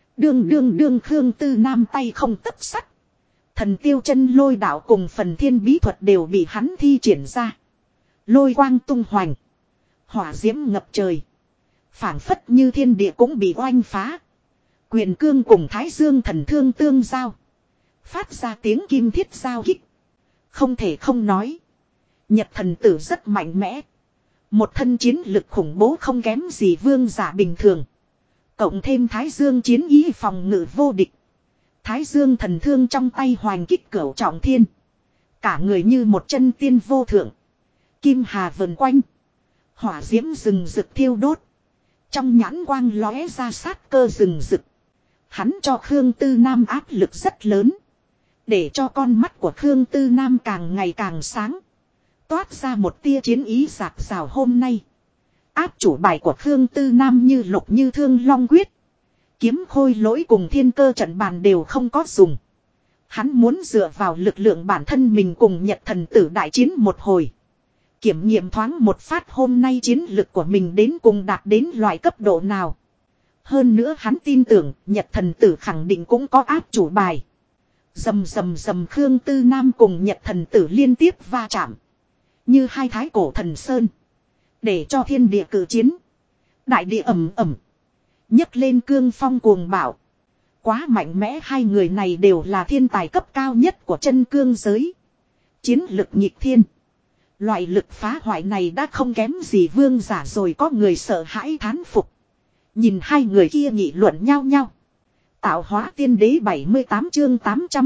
S1: Đương Khương Tư Nam tay không tấp sắt. Thần tiêu chân lôi đạo cùng phần thiên bí thuật đều bị hắn thi triển ra. Lôi quang tung hoành. Hỏa diễm ngập trời. Phảng phất như thiên địa cũng bị oanh phá. Quyền cương cùng Thái Dương thần thương tương giao. Phát ra tiếng kim thiết giao kích. Không thể không nói, Nhật thần tử rất mạnh mẽ. Một thân chiến lực khủng bố không kém gì vương giả bình thường. Cộng thêm Thái Dương chiến ý phòng ngự vô địch. Thái Dương thần thương trong tay hoành kích cửu trọng thiên. Cả người như một chân tiên vô thượng. Kim hà vần quanh. Hỏa diễm rừng rực thiêu đốt. Trong nhãn quang lóe ra sát cơ rừng rực. Hắn cho Khương Tư Nam áp lực rất lớn. Để cho con mắt của Khương Tư Nam càng ngày càng sáng. Toát ra một tia chiến ý rạc rào. Hôm nay, áp chủ bài của Khương Tư Nam như lục như thương long quyết. Kiếm khôi lỗi cùng thiên cơ trận bàn đều không có dùng. Hắn muốn dựa vào lực lượng bản thân mình cùng Nhật thần tử đại chiến một hồi. Kiểm nghiệm thoáng một phát hôm nay chiến lực của mình đến cùng đạt đến loại cấp độ nào. Hơn nữa hắn tin tưởng Nhật thần tử khẳng định cũng có áp chủ bài. Rầm rầm rầm, Khương Tư Nam cùng Nhật thần tử liên tiếp va chạm. Như hai thái cổ thần sơn. Để cho thiên địa cử chiến. Đại địa ầm ầm. Nhấc lên cương phong cuồng bạo. Quá mạnh mẽ, hai người này đều là thiên tài cấp cao nhất của chân cương giới. Chiến lực nhịp thiên. Loại lực phá hoại này đã không kém gì vương giả rồi, có người sợ hãi thán phục. Nhìn hai người kia nghị luận nhau nhau. Tạo hóa tiên đế 78 chương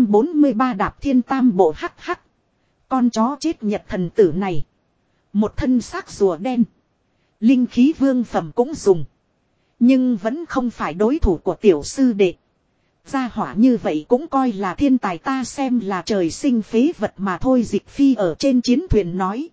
S1: 843 đạp thiên tam bộ hắc hắc. Con chó chết nhật thần tử này. Một thân xác rùa đen. Linh khí vương phẩm cũng dùng. Nhưng vẫn không phải đối thủ của tiểu sư đệ. Gia hỏa như vậy cũng coi là thiên tài, ta xem là trời sinh phế vật mà thôi. Dịch Phi ở trên chiến thuyền nói.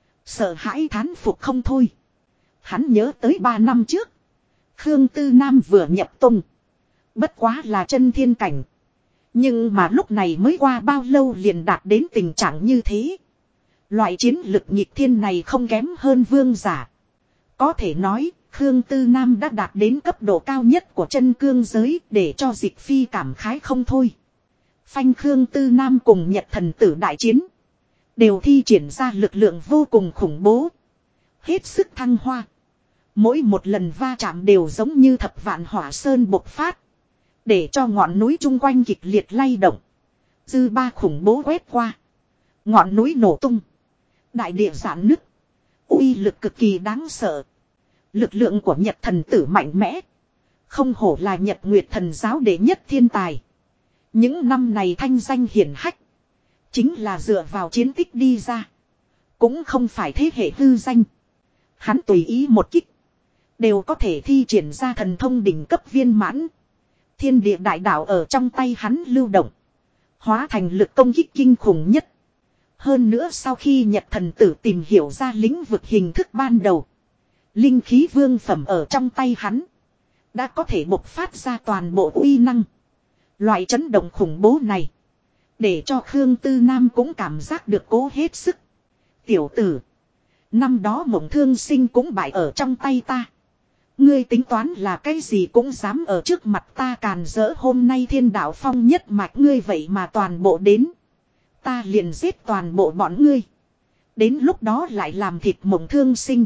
S1: Sợ hãi thán phục không thôi. Hắn nhớ tới 3 năm trước. Khương Tư Nam vừa nhập tông. Bất quá là chân thiên cảnh. Nhưng mà lúc này mới qua bao lâu liền đạt đến tình trạng như thế. Loại chiến lực nghịch thiên này không kém hơn vương giả. Có thể nói, Khương Tư Nam đã đạt đến cấp độ cao nhất của chân cương giới, để cho Dịch Phi cảm khái không thôi. Phanh Khương Tư Nam cùng Nhật thần tử đại chiến. Đều thi triển ra lực lượng vô cùng khủng bố. Hết sức thăng hoa. Mỗi một lần va chạm đều giống như thập vạn hỏa sơn bộc phát. Để cho ngọn núi chung quanh kịch liệt lay động. Dư ba khủng bố quét qua. Ngọn núi nổ tung. Đại địa giãn nứt. Uy lực cực kỳ đáng sợ. Lực lượng của Nhật thần tử mạnh mẽ. Không hổ là Nhật Nguyệt thần giáo đệ nhất thiên tài. Những năm này thanh danh hiển hách. Chính là dựa vào chiến tích đi ra. Cũng không phải thế hệ hư danh. Hắn tùy ý một kích. Đều có thể thi triển ra thần thông đỉnh cấp viên mãn. Thiên địa đại đạo ở trong tay hắn lưu động. Hóa thành lực công kích kinh khủng nhất. Hơn nữa sau khi Nhật thần tử tìm hiểu ra lĩnh vực hình thức ban đầu. Linh khí vương phẩm ở trong tay hắn. Đã có thể bộc phát ra toàn bộ uy năng. Loại chấn động khủng bố này. Để cho Khương Tư Nam cũng cảm giác được cố hết sức. Tiểu tử. Năm đó Mộng Thương Sinh cũng bại ở trong tay ta. Ngươi tính toán là cái gì cũng dám ở trước mặt ta càn rỡ, hôm nay Thiên Đạo Phong nhất mạch ngươi vậy mà toàn bộ đến. Ta liền giết toàn bộ bọn ngươi. Đến lúc đó lại làm thịt Mộng Thương Sinh.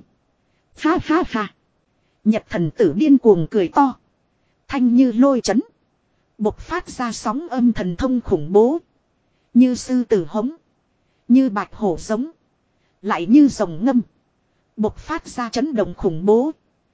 S1: Ha ha ha. Nhật thần tử điên cuồng cười to. Thanh như lôi chấn. Bộc phát ra sóng âm thần thông khủng bố. Như sư tử hống. Như bạch hổ giống. Lại như rồng ngâm. Bộc phát ra chấn động khủng bố.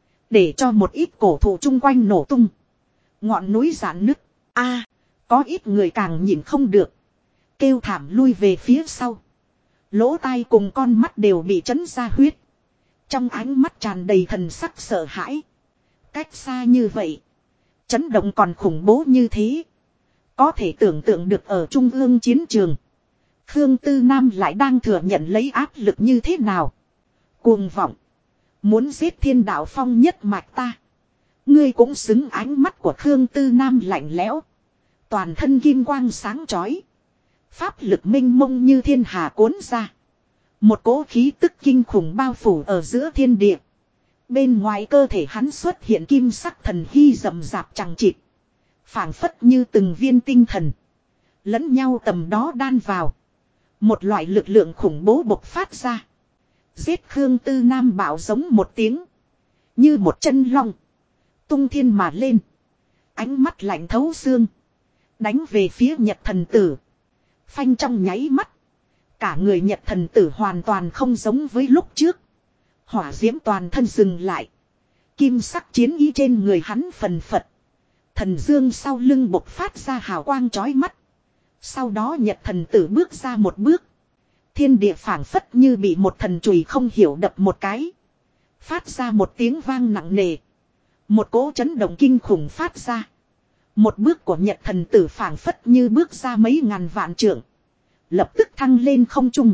S1: Để cho một ít cổ thụ chung quanh nổ tung. Ngọn núi giãn nứt. A, có ít người càng nhìn không được. Kêu thảm lui về phía sau. Lỗ tai cùng con mắt đều bị chấn ra huyết. Trong ánh mắt tràn đầy thần sắc sợ hãi. Cách xa như vậy. Chấn động còn khủng bố như thế. Có thể tưởng tượng được ở trung ương chiến trường. Khương Tư Nam lại đang thừa nhận lấy áp lực như thế nào. Cuồng vọng. Muốn giết Thiên Đạo Phong nhất mạch ta. Ngươi cũng xứng. Ánh mắt của Khương Tư Nam lạnh lẽo. Toàn thân kim quang sáng chói. Pháp lực minh mông như thiên hà cuốn ra. Một cỗ khí tức kinh khủng bao phủ ở giữa thiên địa. Bên ngoài cơ thể hắn xuất hiện kim sắc thần hy rậm rạp chằng chịt. Phảng phất như từng viên tinh thần. Lẫn nhau tầm đó đan vào. Một loại lực lượng khủng bố bộc phát ra. Giết Khương Tư Nam bảo giống một tiếng. Như một chân long. Tung thiên mà lên. Ánh mắt lạnh thấu xương. Đánh về phía Nhật thần tử. Phanh trong nháy mắt. Cả người Nhật thần tử hoàn toàn không giống với lúc trước. Hỏa diễm toàn thân dừng lại. Kim sắc chiến ý trên người hắn phần phật. Thần dương sau lưng bộc phát ra hào quang chói mắt. Sau đó Nhật thần tử bước ra một bước. Thiên địa phảng phất như bị một thần chùy không hiểu đập một cái. Phát ra một tiếng vang nặng nề. Một cỗ chấn động kinh khủng phát ra. Một bước của Nhật thần tử phảng phất như bước ra mấy ngàn vạn trượng. Lập tức thăng lên không trung.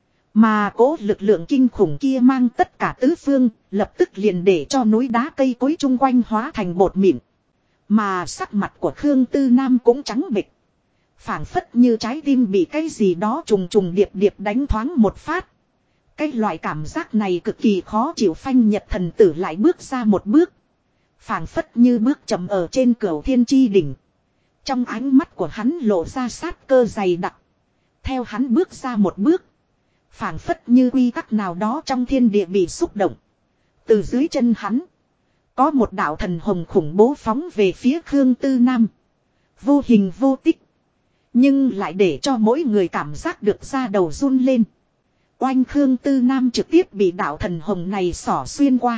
S1: Mà cỗ lực lượng kinh khủng kia mang tất cả tứ phương, lập tức liền để cho núi đá cây cối chung quanh hóa thành bột mịn. Mà sắc mặt của Khương Tư Nam cũng trắng bệch. Phảng phất như trái tim bị cái gì đó trùng trùng điệp điệp đánh thoáng một phát. Cái loại cảm giác này cực kỳ khó chịu. Phanh Nhật thần tử lại bước ra một bước. Phảng phất như bước chậm ở trên cửu thiên chi đỉnh. Trong ánh mắt của hắn lộ ra sát cơ dày đặc. Theo hắn bước ra một bước. Phảng phất như quy tắc nào đó trong thiên địa bị xúc động. Từ dưới chân hắn. Có một đạo thần hồng khủng bố phóng về phía Khương Tư Nam. Vô hình vô tích. Nhưng lại để cho mỗi người cảm giác được da đầu run lên. Oanh Khương Tư Nam trực tiếp bị đạo thần hồng này xỏ xuyên qua.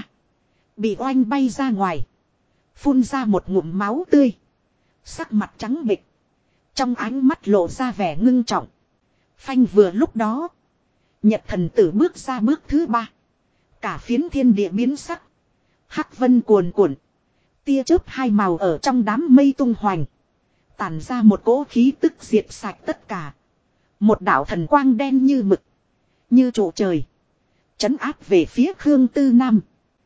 S1: Bị oanh bay ra ngoài. Phun ra một ngụm máu tươi. Sắc mặt trắng bệch. Trong ánh mắt lộ ra vẻ ngưng trọng. Phanh vừa lúc đó. Nhật thần tử bước ra bước thứ 3. Cả phiến thiên địa biến sắc. Hắc vân cuồn cuộn. Tia chớp hai màu ở trong đám mây tung hoành. Tản ra một cỗ khí tức diệt sạch tất cả. Một đạo thần quang đen như mực. Như trụ trời. Trấn áp về phía Khương Tư Nam.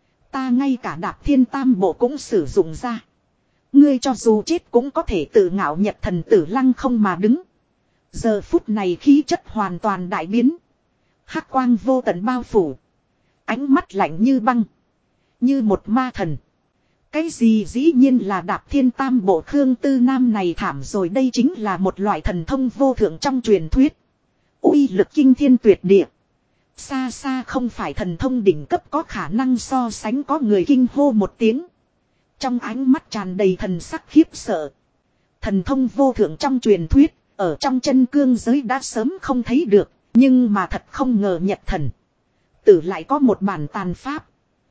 S1: Ta ngay cả Đạp Thiên Tam Bộ cũng sử dụng ra. Ngươi cho dù chết cũng có thể tự ngạo Nhật thần tử lăng không mà đứng. Giờ phút này khí chất hoàn toàn đại biến. Hắc quang vô tận bao phủ. Ánh mắt lạnh như băng. Như một ma thần. Cái gì dĩ nhiên là Đạp Thiên Tam Bộ Khương Tư Nam này thảm rồi, đây chính là một loại thần thông vô thượng trong truyền thuyết. Uy lực kinh thiên tuyệt địa. Xa xa không phải thần thông đỉnh cấp có khả năng so sánh, có người kinh hô một tiếng. Trong ánh mắt tràn đầy thần sắc khiếp sợ. Thần thông vô thượng trong truyền thuyết, ở trong chân cương giới đã sớm không thấy được, nhưng mà thật không ngờ Nhật thần tử lại có một bản tàn pháp.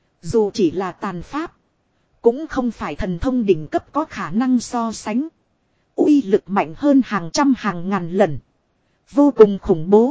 S1: Dù chỉ là tàn pháp, cũng không phải thần thông đỉnh cấp có khả năng so sánh. Uy lực mạnh hơn hàng trăm hàng ngàn lần. Vô cùng khủng bố.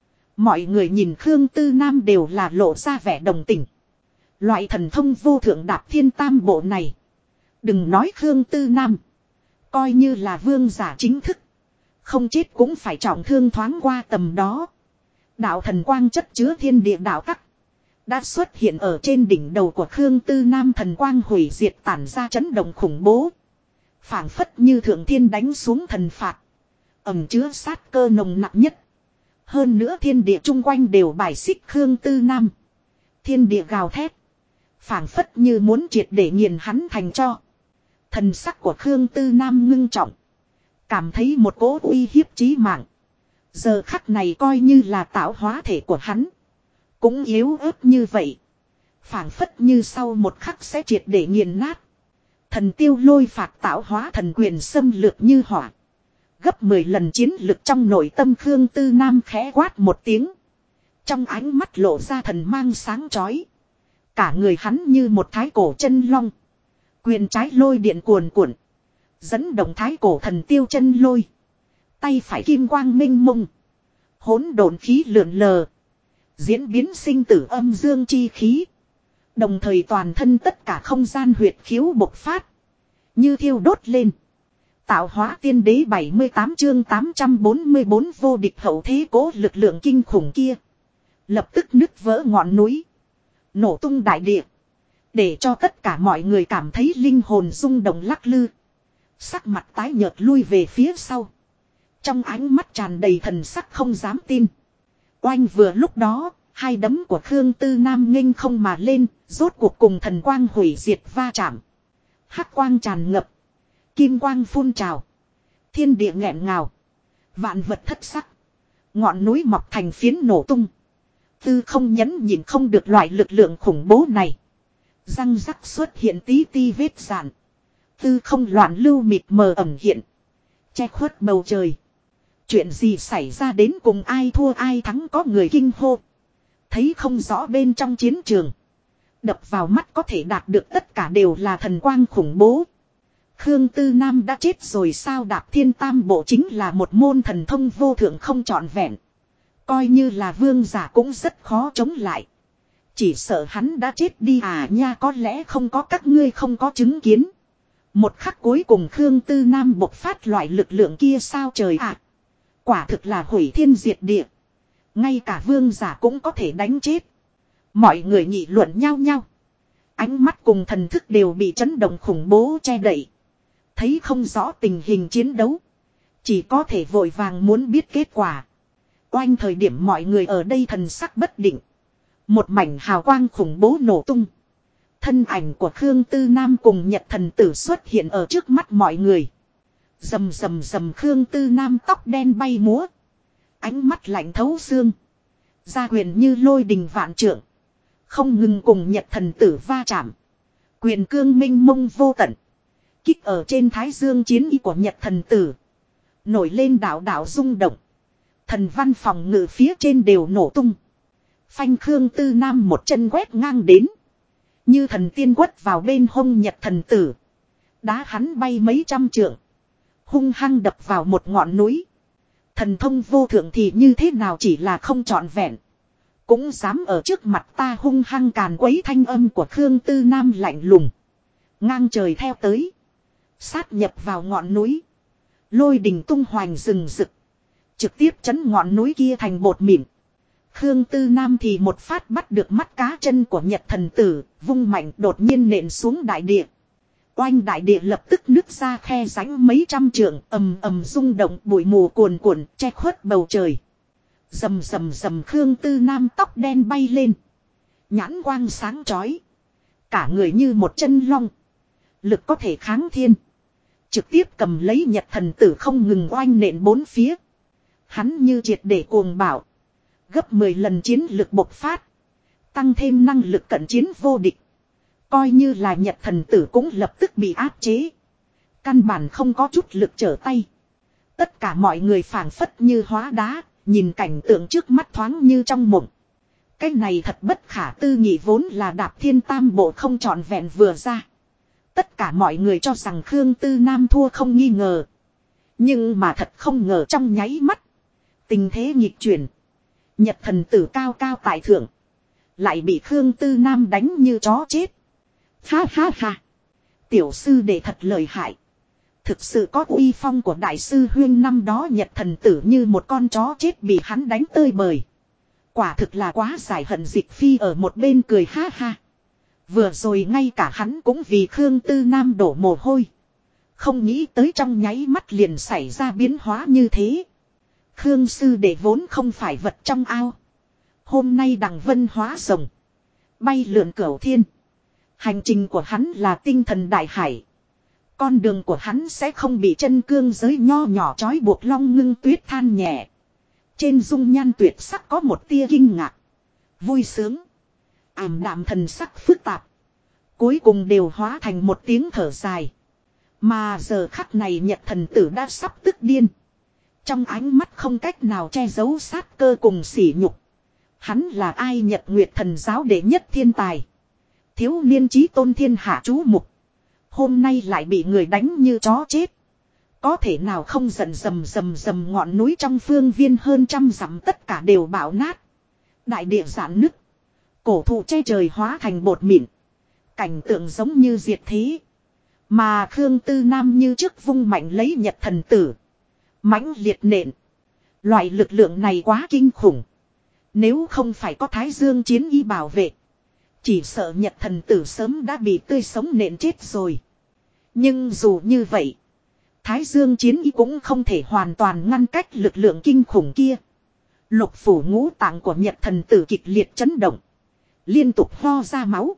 S1: Mọi người nhìn Khương Tư Nam đều là lộ ra vẻ đồng tình. Loại thần thông vô thượng Đạp Thiên Tam Bộ này. Đừng nói Khương Tư Nam. Coi như là vương giả chính thức. Không chết cũng phải trọng thương thoáng qua tầm đó. Đạo thần quang chất chứa thiên địa đạo tắc. Đã xuất hiện ở trên đỉnh đầu của Khương Tư Nam, thần quang hủy diệt tản ra chấn động khủng bố. Phảng phất như thượng thiên đánh xuống thần phạt. Ẩm chứa sát cơ nồng nặng nhất. Hơn nữa thiên địa chung quanh đều bài xích Khương Tư Nam. Thiên địa gào thét. Phảng phất như muốn triệt để nghiền hắn thành tro. Thần sắc của Khương Tư Nam ngưng trọng. Cảm thấy một cỗ uy hiếp chí mạng. Giờ khắc này coi như là tạo hóa thể của hắn. Cũng yếu ớt như vậy. Phảng phất như sau một khắc sẽ triệt để nghiền nát. Thần tiêu lôi phạt tạo hóa thần quyền xâm lược như hỏa. Gấp 10 lần chiến lực trong nội tâm Khương Tư Nam khẽ quát một tiếng. Trong ánh mắt lộ ra thần mang sáng chói. Cả người hắn như một thái cổ chân long. Quyền trái lôi điện cuồn cuộn. Dẫn động thái cổ thần tiêu chân lôi. Tay phải kim quang minh mông. Hỗn độn khí lượn lờ. Diễn biến sinh tử âm dương chi khí. Đồng thời toàn thân tất cả không gian huyệt khiếu bộc phát. Như thiêu đốt lên. Tạo hóa tiên đế 78 chương 844 vô địch hậu thế cố lực lượng kinh khủng kia. Lập tức nứt vỡ ngọn núi. Nổ tung đại địa. Để cho tất cả mọi người cảm thấy linh hồn rung động lắc lư. Sắc mặt tái nhợt lui về phía sau. Trong ánh mắt tràn đầy thần sắc không dám tin. Oanh vừa lúc đó, hai đấm của Khương Tư Nam nghênh không mà lên, rốt cuộc cùng thần quang hủy diệt va chạm. Hắc quang tràn ngập. Kim quang phun trào. Thiên địa nghẹn ngào. Vạn vật thất sắc. Ngọn núi mọc thành phiến nổ tung. Tư không nhẫn nhịn không được loại lực lượng khủng bố này. Răng rắc xuất hiện tí ti vết dạn. Tư không loạn lưu mịt mờ ẩn hiện. Che khuất bầu trời. Chuyện gì xảy ra, đến cùng ai thua ai thắng, có người kinh hô. Thấy không rõ bên trong chiến trường. Đập vào mắt có thể đạt được tất cả đều là thần quang khủng bố. Khương Tư Nam đã chết rồi sao? Đạp Thiên Tam Bộ chính là một môn thần thông vô thượng không trọn vẹn. Coi như là vương giả cũng rất khó chống lại. Chỉ sợ hắn đã chết đi à nha, có lẽ không có các ngươi không có chứng kiến. Một khắc cuối cùng Khương Tư Nam bộc phát loại lực lượng kia sao trời ạ. Quả thực là hủy thiên diệt địa. Ngay cả vương giả cũng có thể đánh chết. Mọi người nghị luận nhau nhau. Ánh mắt cùng thần thức đều bị chấn động khủng bố che đậy. Thấy không rõ tình hình chiến đấu. Chỉ có thể vội vàng muốn biết kết quả. Oanh thời điểm mọi người ở đây thần sắc bất định. Một mảnh hào quang khủng bố nổ tung. Thân ảnh của Khương Tư Nam cùng Nhật thần tử xuất hiện ở trước mắt mọi người. Rầm rầm rầm, Khương Tư Nam tóc đen bay múa. Ánh mắt lạnh thấu xương. Gia quyền như lôi đình vạn trượng. Không ngừng cùng Nhật thần tử va chạm. Quyền cương minh mông vô tận. Kích ở trên thái dương chiến y của Nhật thần tử. Nổi lên đảo đảo rung động. Thần văn phòng ngự phía trên đều nổ tung. Phanh Khương Tư Nam một chân quét ngang đến. Như thần tiên quất vào bên hông Nhật thần tử. Đá hắn bay mấy trăm trượng. Hung hăng đập vào một ngọn núi. Thần thông vô thượng thì như thế nào chỉ là không trọn vẹn. Cũng dám ở trước mặt ta hung hăng càn quấy thanh âm của Khương Tư Nam lạnh lùng. Ngang trời theo tới. Sát nhập vào ngọn núi. Lôi đình tung hoành rừng rực. Trực tiếp chấn ngọn núi kia thành bột mịn. Khương Tư Nam thì một phát bắt được mắt cá chân của Nhật thần tử. Vung mạnh đột nhiên nện xuống đại địa. Oanh đại địa lập tức nứt ra khe rãnh mấy trăm trượng. Ầm ầm rung động bụi mù cuồn cuộn che khuất bầu trời. Rầm rầm rầm Khương Tư Nam tóc đen bay lên. Nhãn quang sáng chói. Cả người như một chân long. Lực có thể kháng thiên. Trực tiếp cầm lấy Nhật thần tử không ngừng oanh nện bốn phía. Hắn như triệt để cuồng bạo. Gấp 10 lần chiến lực bộc phát. Tăng thêm năng lực cận chiến vô địch. Coi như là Nhật thần tử cũng lập tức bị áp chế. Căn bản không có chút lực trở tay. Tất cả mọi người phảng phất như hóa đá. Nhìn cảnh tượng trước mắt thoáng như trong mộng. Cái này thật bất khả tư nghị vốn là Đạp Thiên Tam Bộ không trọn vẹn vừa ra. Tất cả mọi người cho rằng Khương Tư Nam thua không nghi ngờ. Nhưng mà thật không ngờ trong nháy mắt. Tình thế nghịch chuyển. Nhật thần tử cao cao tại thượng. Lại bị Khương Tư Nam đánh như chó chết. Ha ha ha. Tiểu sư đệ thật lợi hại. Thực sự có uy phong của đại sư Huyên năm đó Nhật thần tử như một con chó chết bị hắn đánh tơi bời. Quả thực là quá giải hận dịch phi ở một bên cười ha ha. Vừa rồi ngay cả hắn cũng vì Khương Tư Nam đổ mồ hôi. Không nghĩ tới trong nháy mắt liền xảy ra biến hóa như thế. Khương sư đệ vốn không phải vật trong ao. Hôm nay đằng vân hóa rồng. Bay lượn cửu thiên. Hành trình của hắn là tinh thần đại hải. Con đường của hắn sẽ không bị chân cương giới nho nhỏ trói buộc Long Ngưng Tuyết than nhẹ. Trên dung nhan tuyệt sắc có một tia kinh ngạc. Vui sướng. Ảm đạm thần sắc phức tạp. Cuối cùng đều hóa thành một tiếng thở dài. Mà giờ khắc này Nhật thần tử đã sắp tức điên. Trong ánh mắt không cách nào che giấu sát cơ cùng sỉ nhục. Hắn là ai Nhật Nguyệt thần giáo đệ nhất thiên tài. Thiếu niên chí tôn thiên hạ chú mục. Hôm nay lại bị người đánh như chó chết. Có thể nào không giận rầm rầm rầm ngọn núi trong phương viên hơn trăm dặm tất cả đều bão nát. Đại địa giãn nứt. Cổ thụ che trời hóa thành bột mịn. Cảnh tượng giống như diệt thế. Mà Khương Tư Nam như trước vung mạnh lấy Nhật thần tử. Mãnh liệt nện. Loại lực lượng này quá kinh khủng. Nếu không phải có Thái Dương chiến y bảo vệ. Chỉ sợ Nhật thần tử sớm đã bị tươi sống nện chết rồi. Nhưng dù như vậy. Thái Dương chiến y cũng không thể hoàn toàn ngăn cách lực lượng kinh khủng kia. Lục phủ ngũ tạng của Nhật thần tử kịch liệt chấn động. Liên tục ho ra máu.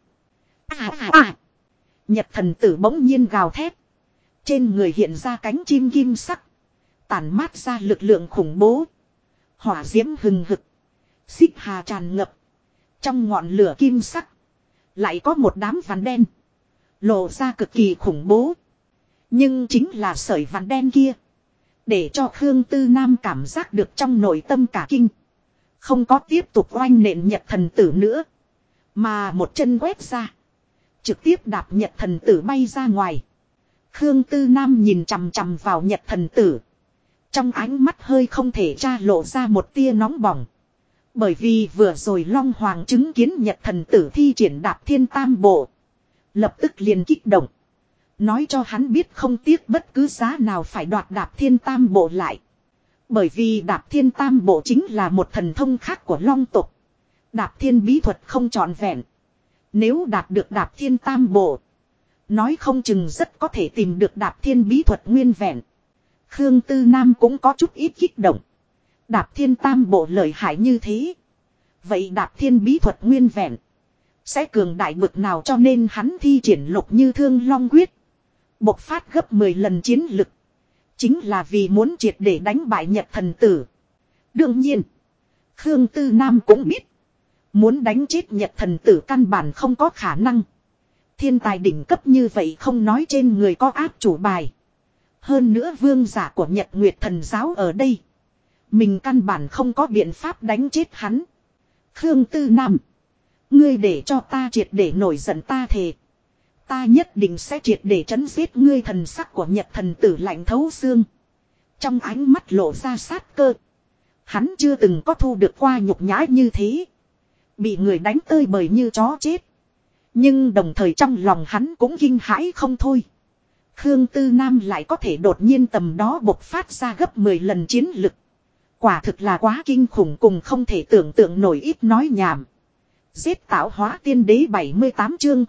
S1: Nhật thần tử bỗng nhiên gào thét. Trên người hiện ra cánh chim kim sắc. Tản mát ra lực lượng khủng bố. Hỏa diễm hừng hực. Xích hà tràn ngập. Trong ngọn lửa kim sắc. Lại có một đám vằn đen. Lộ ra cực kỳ khủng bố. Nhưng chính là sợi vằn đen kia. Để cho Khương Tư Nam cảm giác được trong nội tâm cả kinh. Không có tiếp tục oanh nện Nhật thần tử nữa. Mà một chân quét ra. Trực tiếp đạp Nhật thần tử bay ra ngoài. Khương Tư Nam nhìn chằm chằm vào Nhật thần tử. Trong ánh mắt hơi không thể tra lộ ra một tia nóng bỏng. Bởi vì vừa rồi Long Hoàng chứng kiến Nhật thần tử thi triển Đạp Thiên Tam Bộ. Lập tức liền kích động. Nói cho hắn biết không tiếc bất cứ giá nào phải đoạt Đạp Thiên Tam Bộ lại. Bởi vì Đạp Thiên Tam Bộ chính là một thần thông khác của Long tộc. Đạp Thiên bí thuật không trọn vẹn. Nếu đạt được Đạp Thiên Tam Bộ. Nói không chừng rất có thể tìm được Đạp Thiên bí thuật nguyên vẹn. Khương Tư Nam cũng có chút ít kích động. Đạp Thiên Tam Bộ lợi hại như thế. Vậy Đạp Thiên bí thuật nguyên vẹn. Sẽ cường đại bực nào cho nên hắn thi triển Lục Như Thương Long Quyết. Bộc phát gấp 10 lần chiến lực. Chính là vì muốn triệt để đánh bại Nhật thần tử. Đương nhiên. Khương Tư Nam cũng biết. Muốn đánh chết Nhật thần tử căn bản không có khả năng. Thiên tài đỉnh cấp như vậy không nói trên người có áp chủ bài. Hơn nữa vương giả của Nhật Nguyệt thần giáo ở đây. Mình căn bản không có biện pháp đánh chết hắn. Khương Tư Nam. Ngươi để cho ta triệt để nổi giận ta thề. Ta nhất định sẽ triệt để trấn giết ngươi. Thần sắc của Nhật thần tử lạnh thấu xương. Trong ánh mắt lộ ra sát cơ. Hắn chưa từng có thu được qua nhục nhã như thế. Bị người đánh tơi bời như chó chết. Nhưng đồng thời trong lòng hắn cũng kinh hãi không thôi. Khương Tư Nam lại có thể đột nhiên tầm đó bộc phát ra gấp 10 lần chiến lực. Quả thực là quá kinh khủng cùng không thể tưởng tượng nổi ít nói nhảm. Giết tạo hóa tiên đế 78 chương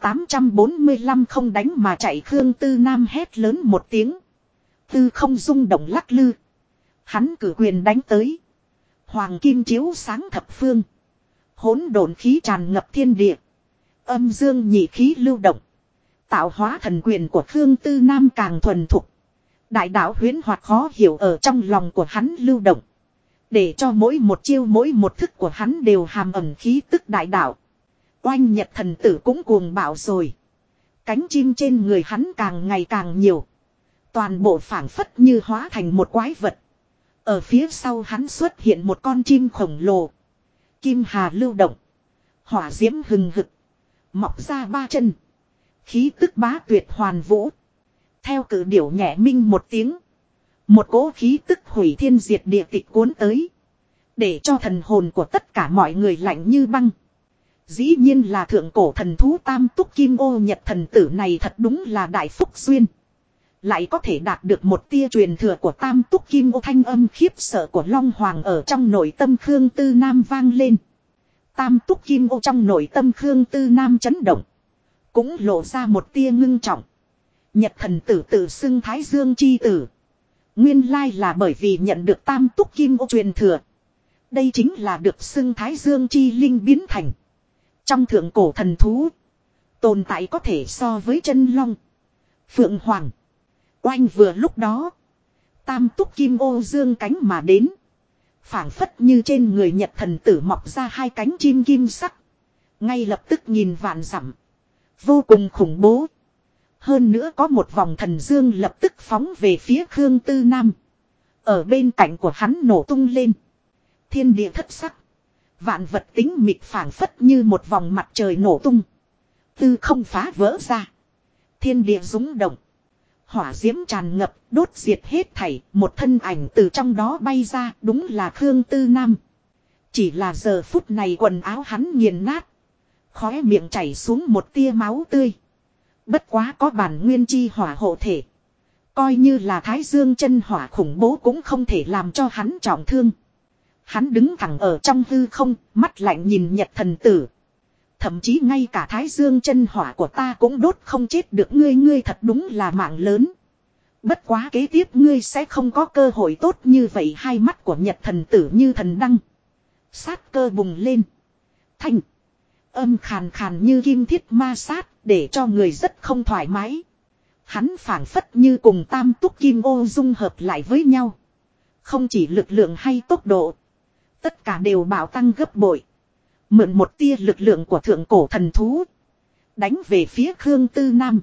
S1: 845 không đánh mà chạy Khương Tư Nam hét lớn một tiếng. Tư không rung động lắc lư. Hắn cử quyền đánh tới. Hoàng kim chiếu sáng thập phương. Hỗn độn khí tràn ngập thiên địa. Âm dương nhị khí lưu động. Tạo hóa thần quyền của Khương Tư Nam càng thuần thục. Đại đạo huyễn hoặc khó hiểu ở trong lòng của hắn lưu động. Để cho mỗi một chiêu mỗi một thức của hắn đều hàm ẩn khí tức đại đạo. Oanh Nhật thần tử cũng cuồng bạo rồi. Cánh chim trên người hắn càng ngày càng nhiều. Toàn bộ phảng phất như hóa thành một quái vật. Ở phía sau hắn xuất hiện một con chim khổng lồ. Kim hà lưu động. Hỏa diễm hừng hực. Mọc ra ba chân. Khí tức bá tuyệt hoàn vũ. Theo cử điểu nhẹ minh một tiếng. Một cỗ khí tức hủy thiên diệt địa tịch cuốn tới. Để cho thần hồn của tất cả mọi người lạnh như băng. Dĩ nhiên là thượng cổ thần thú tam túc kim ô Nhật thần tử này thật đúng là đại phúc duyên. Lại có thể đạt được một tia truyền thừa của tam túc kim ô thanh âm khiếp sợ của Long Hoàng ở trong nội tâm Khương Tư Nam vang lên. Tam túc kim ô trong nội tâm Khương Tư Nam chấn động. Cũng lộ ra một tia ngưng trọng. Nhật thần tử tự xưng Thái Dương chi tử. Nguyên lai là bởi vì nhận được tam túc kim ô truyền thừa. Đây chính là được xưng Thái Dương chi linh biến thành. Trong thượng cổ thần thú. Tồn tại có thể so với chân long. Phượng Hoàng. Oanh vừa lúc đó. Tam túc kim ô dương cánh mà đến. Phảng phất như trên người Nhật thần tử mọc ra hai cánh chim kim sắc. Ngay lập tức nhìn vạn dặm. Vô cùng khủng bố. Hơn nữa có một vòng thần dương lập tức phóng về phía Khương Tư Nam. Ở bên cạnh của hắn nổ tung lên. Thiên địa thất sắc. Vạn vật tính mịt phảng phất như một vòng mặt trời nổ tung. Tư không phá vỡ ra. Thiên địa rúng động. Hỏa diễm tràn ngập, đốt diệt hết thảy, một thân ảnh từ trong đó bay ra, đúng là Khương Tư Nam. Chỉ là giờ phút này quần áo hắn nghiền nát. Khóe miệng chảy xuống một tia máu tươi. Bất quá có bản nguyên chi hỏa hộ thể. Coi như là Thái Dương chân hỏa khủng bố cũng không thể làm cho hắn trọng thương. Hắn đứng thẳng ở trong hư không, mắt lạnh nhìn Nhật thần tử. Thậm chí ngay cả Thái Dương chân hỏa của ta cũng đốt không chết được ngươi. Ngươi thật đúng là mạng lớn. Bất quá kế tiếp ngươi sẽ không có cơ hội tốt như vậy. Hai mắt của Nhật thần tử như thần đăng. Sát cơ bùng lên. Thanh. Âm khàn khàn như kim thiết ma sát. Để cho người rất không thoải mái. Hắn phảng phất như cùng tam túc kim ô dung hợp lại với nhau. Không chỉ lực lượng hay tốc độ. Tất cả đều bạo tăng gấp bội. Mượn một tia lực lượng của thượng cổ thần thú. Đánh về phía Khương Tư Nam.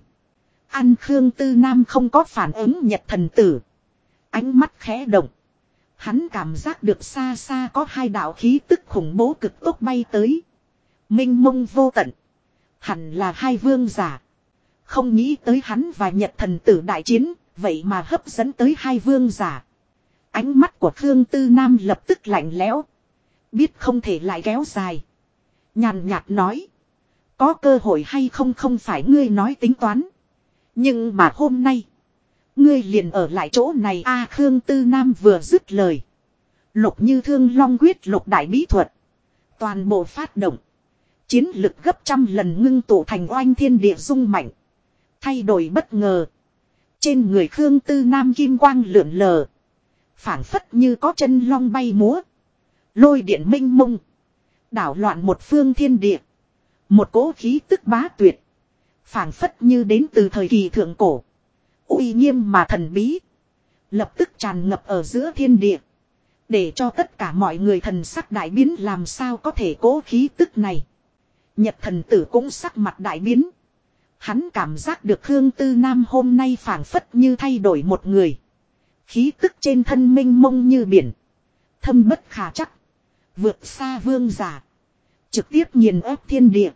S1: Ăn Khương Tư Nam không có phản ứng Nhật thần tử. Ánh mắt khẽ động. Hắn cảm giác được xa xa có hai đạo khí tức khủng bố cực tốc bay tới. Minh mông vô tận. Hẳn là hai vương giả. Không nghĩ tới hắn và Nhật thần tử đại chiến. Vậy mà hấp dẫn tới hai vương giả. Ánh mắt của Khương Tư Nam lập tức lạnh lẽo. Biết không thể lại kéo dài. Nhàn nhạt nói. Có cơ hội hay không không phải ngươi nói tính toán. Nhưng mà hôm nay. Ngươi liền ở lại chỗ này a Khương Tư Nam vừa dứt lời. Lục như thương long quyết lục đại bí thuật. Toàn bộ phát động. Chiến lực gấp trăm lần ngưng tụ thành oanh thiên địa rung mạnh. Thay đổi bất ngờ. Trên người Khương Tư Nam kim quang lượn lờ. Phảng phất như có chân long bay múa. Lôi điện minh mông. Đảo loạn một phương thiên địa. Một cỗ khí tức bá tuyệt. Phảng phất như đến từ thời kỳ thượng cổ. Uy nghiêm mà thần bí. Lập tức tràn ngập ở giữa thiên địa. Để cho tất cả mọi người thần sắc đại biến, làm sao có thể cố khí tức này. Nhật thần tử cũng sắc mặt đại biến. Hắn cảm giác được Khương Tư Nam hôm nay phảng phất như thay đổi một người. Khí tức trên thân mênh mông như biển. Thâm bất khả chắc. Vượt xa vương giả. Trực tiếp nghiền ép thiên địa.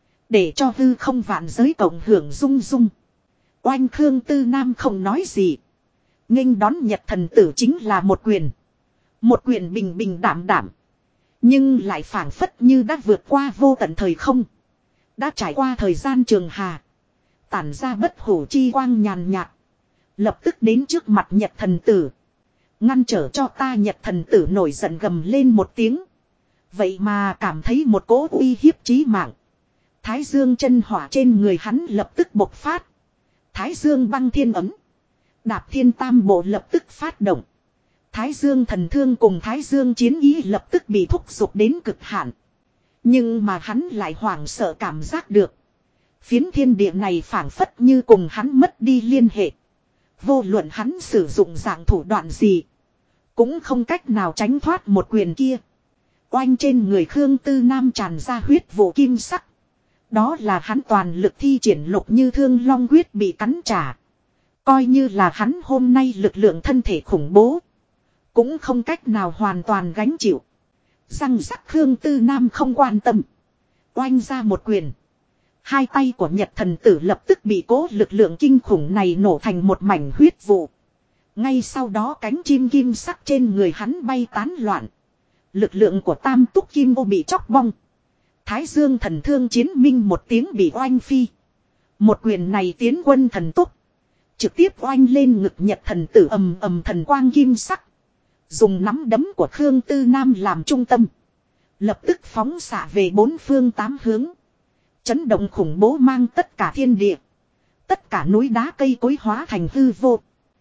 S1: Để cho hư không vạn giới cộng hưởng rung rung. Oanh Khương Tư Nam không nói gì. Nghênh đón Nhật thần tử chính là một quyền. Một quyền bình bình đảm đảm. Nhưng lại phảng phất như đã vượt qua vô tận thời không. Đã trải qua thời gian trường hà. Tản ra bất hủ chi quang nhàn nhạt. Lập tức đến trước mặt Nhật thần tử. Ngăn trở cho ta. Nhật thần tử nổi giận gầm lên một tiếng. Vậy mà cảm thấy một cỗ uy hiếp chí mạng. Thái dương chân hỏa trên người hắn lập tức bộc phát. Thái dương băng thiên ấm. Đạp thiên tam bộ lập tức phát động. Thái dương thần thương cùng thái dương chiến ý lập tức bị thúc giục đến cực hạn. Nhưng mà hắn lại hoảng sợ cảm giác được. Phiến thiên địa này phảng phất như cùng hắn mất đi liên hệ. Vô luận hắn sử dụng dạng thủ đoạn gì. Cũng không cách nào tránh thoát một quyền kia. Oanh trên người Khương Tư Nam tràn ra huyết vụ kim sắc. Đó là hắn toàn lực thi triển Lục Như Thương Long huyết bị cắn trả. Coi như là hắn hôm nay lực lượng thân thể khủng bố. Cũng không cách nào hoàn toàn gánh chịu. Răng rắc Khương Tư Nam không quan tâm. Oanh ra một quyền. Hai tay của Nhật thần tử lập tức bị cố lực lượng kinh khủng này nổ thành một mảnh huyết vụ. Ngay sau đó cánh chim kim sắc trên người hắn bay tán loạn. Lực lượng của tam túc kim ô bị chóc bong. Thái dương thần thương chiến minh một tiếng bị oanh phi. Một quyền này tiến quân thần túc. Trực tiếp oanh lên ngực Nhật thần tử ầm ầm thần quang kim sắc. Dùng nắm đấm của Khương Tư Nam làm trung tâm. Lập tức phóng xạ về bốn phương tám hướng. Chấn động khủng bố mang tất cả thiên địa. Tất cả núi đá cây cối hóa thành hư vô.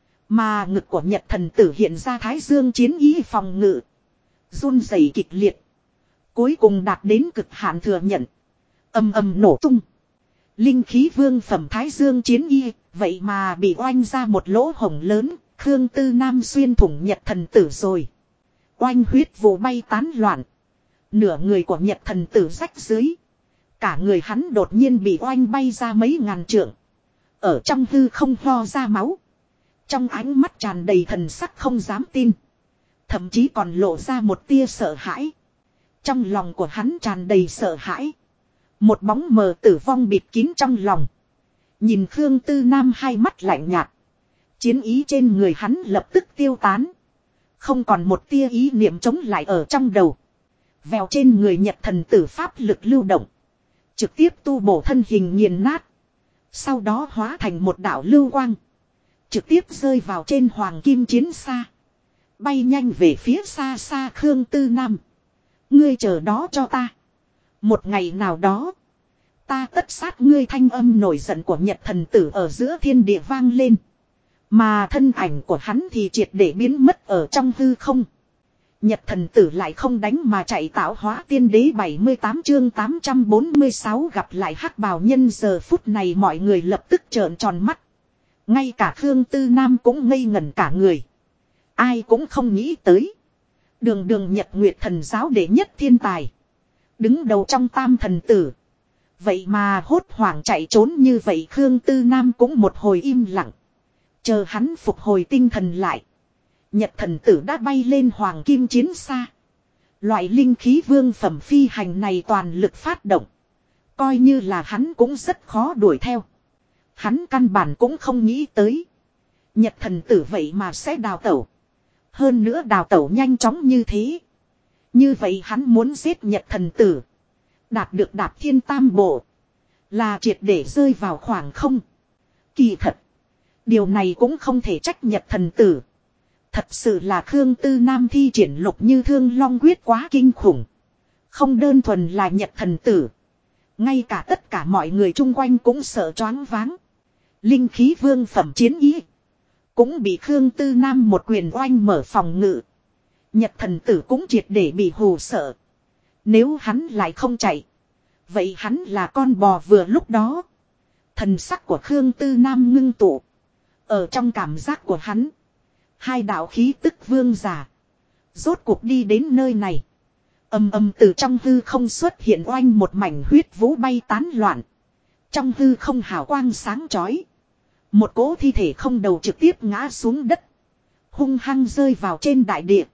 S1: Mà ngực của Nhật thần tử hiện ra thái dương chiến ý phòng ngự. Run rẩy kịch liệt. Cuối cùng đạt đến cực hạn thừa nhận. Ầm ầm nổ tung. Linh khí vương phẩm thái dương chiến y. Vậy mà bị oanh ra một lỗ hổng lớn. Khương Tư Nam xuyên thủng Nhật thần tử rồi. Oanh huyết vụ bay tán loạn. Nửa người của Nhật thần tử rách dưới. Cả người hắn đột nhiên bị oanh bay ra mấy ngàn trượng. Ở trong hư không ho ra máu. Trong ánh mắt tràn đầy thần sắc không dám tin. Thậm chí còn lộ ra một tia sợ hãi. Trong lòng của hắn tràn đầy sợ hãi. Một bóng mờ tử vong bịt kín trong lòng. Nhìn Khương Tư Nam hai mắt lạnh nhạt. Chiến ý trên người hắn lập tức tiêu tán. Không còn một tia ý niệm chống lại ở trong đầu. Vèo trên người Nhật thần tử pháp lực lưu động. Trực tiếp tu bổ thân hình nghiền nát. Sau đó hóa thành một đạo lưu quang. Trực tiếp rơi vào trên hoàng kim chiến xa. Bay nhanh về phía xa xa Khương Tư Nam. Ngươi chờ đó cho ta. Một ngày nào đó. Ta tất sát ngươi. Thanh âm nổi giận của Nhật thần tử ở giữa thiên địa vang lên. Mà thân ảnh của hắn thì triệt để biến mất ở trong hư không. Nhật thần tử lại không đánh mà chạy. Tạo hóa tiên đế 78 chương 846 gặp lại hắc bào nhân. Giờ phút này mọi người lập tức trợn tròn mắt. Ngay cả Khương Tư Nam cũng ngây ngẩn cả người. Ai cũng không nghĩ tới. Đường đường Nhật Nguyệt thần giáo đệ nhất thiên tài. Đứng đầu trong tam thần tử. Vậy mà hốt hoảng chạy trốn như vậy. Khương Tư Nam cũng một hồi im lặng. Chờ hắn phục hồi tinh thần lại. Nhật thần tử đã bay lên hoàng kim chiến xa. Loại linh khí vương phẩm phi hành này toàn lực phát động. Coi như là hắn cũng rất khó đuổi theo. Hắn căn bản cũng không nghĩ tới. Nhật thần tử vậy mà sẽ đào tẩu. Hơn nữa đào tẩu nhanh chóng như thế. Như vậy hắn muốn giết Nhật thần tử. Đạt được đạp thiên tam bộ. Là triệt để rơi vào khoảng không. Kỳ thật. Điều này cũng không thể trách Nhật thần tử. Thật sự là Khương Tư Nam thi triển Lục Như Thương Long quyết quá kinh khủng. Không đơn thuần là Nhật thần tử. Ngay cả tất cả mọi người chung quanh cũng sợ choáng váng. Linh khí vương phẩm chiến ý. Cũng bị Khương Tư Nam một quyền oanh mở phòng ngự. Nhật thần tử cũng triệt để bị hù sợ. Nếu hắn lại không chạy. Vậy hắn là con bò vừa lúc đó. Thần sắc của Khương Tư Nam ngưng tụ. Ở trong cảm giác của hắn. Hai đạo khí tức vương giả. Rốt cuộc đi đến nơi này. Ầm ầm từ trong hư không xuất hiện oanh một mảnh huyết vũ bay tán loạn. Trong hư không hào quang sáng chói. Một cỗ thi thể không đầu trực tiếp ngã xuống đất. Hung hăng rơi vào trên đại địa.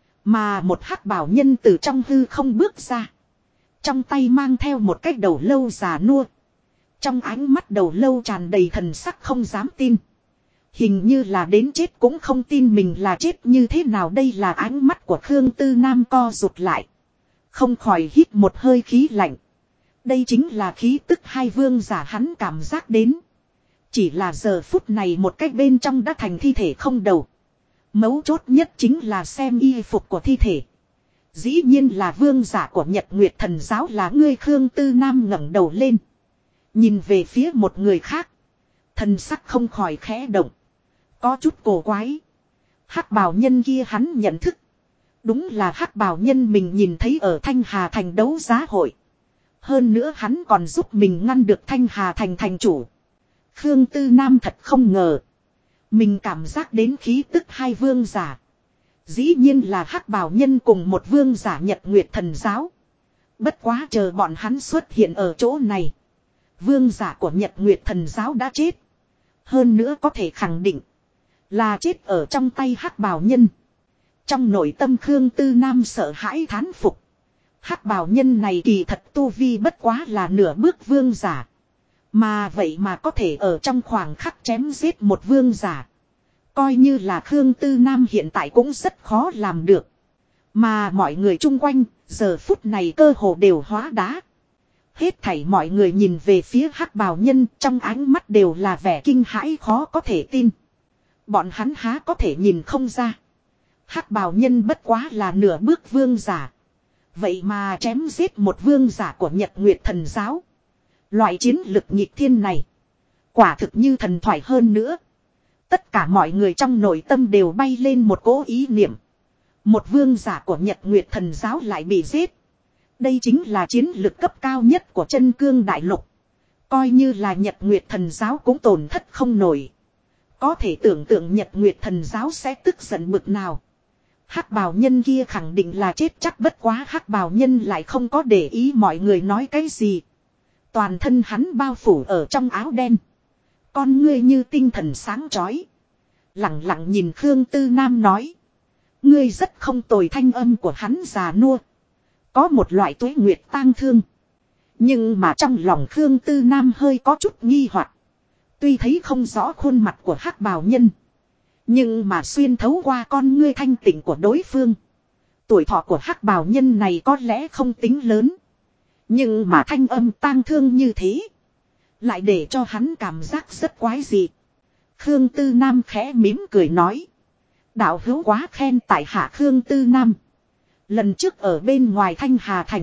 S1: Mà một hắc bảo nhân từ trong hư không bước ra. Trong tay mang theo một cái đầu lâu già nua. Trong ánh mắt đầu lâu tràn đầy thần sắc không dám tin. Hình như là đến chết cũng không tin mình là chết như thế nào. Đây là ánh mắt của Khương Tư Nam co rụt lại. Không khỏi hít một hơi khí lạnh. Đây chính là khí tức hai vương giả hắn cảm giác đến. Chỉ là giờ phút này một cách bên trong đã thành thi thể không đầu. Mấu chốt nhất chính là xem y phục của thi thể. Dĩ nhiên là vương giả của Nhật Nguyệt Thần Giáo là ngươi. Khương Tư Nam ngẩng đầu lên. Nhìn về phía một người khác. Thần sắc không khỏi khẽ động. Có chút cổ quái. Hắc bào nhân kia hắn nhận thức. Đúng là hắc bào nhân mình nhìn thấy ở Thanh Hà Thành đấu giá hội. Hơn nữa hắn còn giúp mình ngăn được Thanh Hà Thành thành chủ. Khương Tư Nam thật không ngờ. Mình cảm giác đến khí tức hai vương giả. Dĩ nhiên là hắc bào nhân cùng một vương giả Nhật Nguyệt Thần Giáo. Bất quá chờ bọn hắn xuất hiện ở chỗ này. Vương giả của Nhật Nguyệt Thần Giáo đã chết. Hơn nữa có thể khẳng định. Là chết ở trong tay hắc bào nhân. Trong nội tâm Khương Tư Nam sợ hãi thán phục. Hắc bào nhân này kỳ thật tu vi bất quá là nửa bước vương giả. Mà vậy mà có thể ở trong khoảng khắc chém giết một vương giả. Coi như là Khương Tư Nam hiện tại cũng rất khó làm được. Mà mọi người chung quanh, giờ phút này cơ hồ đều hóa đá. Hết thảy mọi người nhìn về phía hắc bào nhân trong ánh mắt đều là vẻ kinh hãi khó có thể tin. Bọn hắn há có thể nhìn không ra. Hắc bào nhân bất quá là nửa bước vương giả. Vậy mà chém giết một vương giả của Nhật Nguyệt Thần Giáo. Loại chiến lực nghịch thiên này. Quả thực như thần thoại hơn nữa. Tất cả mọi người trong nội tâm đều bay lên một cỗ ý niệm. Một vương giả của Nhật Nguyệt Thần Giáo lại bị giết. Đây chính là chiến lực cấp cao nhất của chân cương đại lục. Coi như là Nhật Nguyệt Thần Giáo cũng tổn thất không nổi. Có thể tưởng tượng Nhật Nguyệt Thần Giáo sẽ tức giận bực nào. Hắc bào nhân kia khẳng định là chết chắc bất quá hắc bào nhân lại không có để ý mọi người nói cái gì. Toàn thân hắn bao phủ ở trong áo đen. Con ngươi như tinh thần sáng chói. Lặng lặng nhìn Khương Tư Nam nói. Ngươi rất không tồi. Thanh âm của hắn già nua. Có một loại tuế nguyệt tang thương. Nhưng mà trong lòng Khương Tư Nam hơi có chút nghi hoặc. Tuy thấy không rõ khuôn mặt của hắc bào nhân. Nhưng mà xuyên thấu qua con ngươi thanh tịnh của đối phương. Tuổi thọ của hắc bào nhân này có lẽ không tính lớn. Nhưng mà thanh âm tang thương như thế. Lại để cho hắn cảm giác rất quái dị. Khương Tư Nam khẽ mỉm cười nói. Đạo hữu quá khen tại hạ Khương Tư Nam. Lần trước ở bên ngoài Thanh Hà Thành.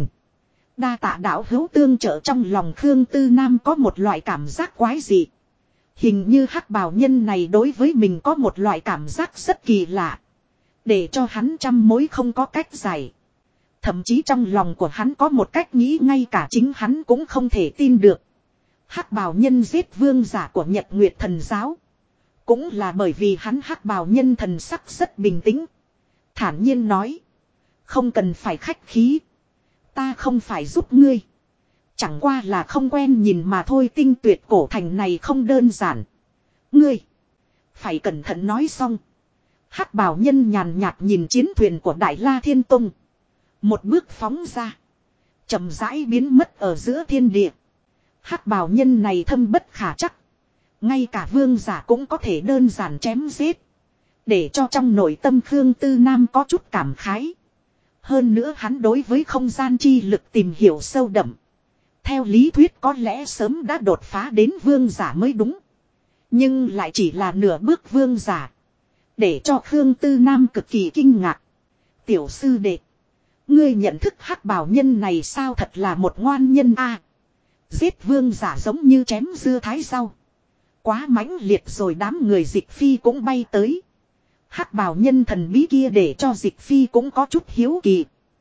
S1: Đa tạ đạo hữu tương trợ. Trong lòng Khương Tư Nam có một loại cảm giác quái dị. Hình như hắc bào nhân này đối với mình có một loại cảm giác rất kỳ lạ. Để cho hắn trăm mối không có cách giải. Thậm chí trong lòng của hắn có một cách nghĩ ngay cả chính hắn cũng không thể tin được. Hắc bào nhân giết vương giả của Nhật Nguyệt Thần Giáo. Cũng là bởi vì hắn hắc bào nhân thần sắc rất bình tĩnh. Thản nhiên nói. Không cần phải khách khí. Ta không phải giúp ngươi. Chẳng qua là không quen nhìn mà thôi. Tinh Tuyệt cổ thành này không đơn giản. Ngươi. Phải cẩn thận nói xong. Hắc bào nhân nhàn nhạt nhìn chiến thuyền của Đại La Thiên Tông. Một bước phóng ra. Chậm rãi biến mất ở giữa thiên địa. Hắc bào nhân này thâm bất khả chắc. Ngay cả vương giả cũng có thể đơn giản chém giết. Để cho trong nội tâm Khương Tư Nam có chút cảm khái. Hơn nữa hắn đối với không gian chi lực tìm hiểu sâu đậm. Theo lý thuyết có lẽ sớm đã đột phá đến vương giả mới đúng. Nhưng lại chỉ là nửa bước vương giả. Để cho Khương Tư Nam cực kỳ kinh ngạc. Tiểu sư đệ. Ngươi nhận thức hắc bào nhân này sao thật là một ngoan nhân a. Giết vương giả giống như chém dưa thái rau. Quá mãnh liệt rồi. Đám người Dịch Phi cũng bay tới. Hắc bào nhân thần bí kia để cho Dịch Phi cũng có chút hiếu kỳ.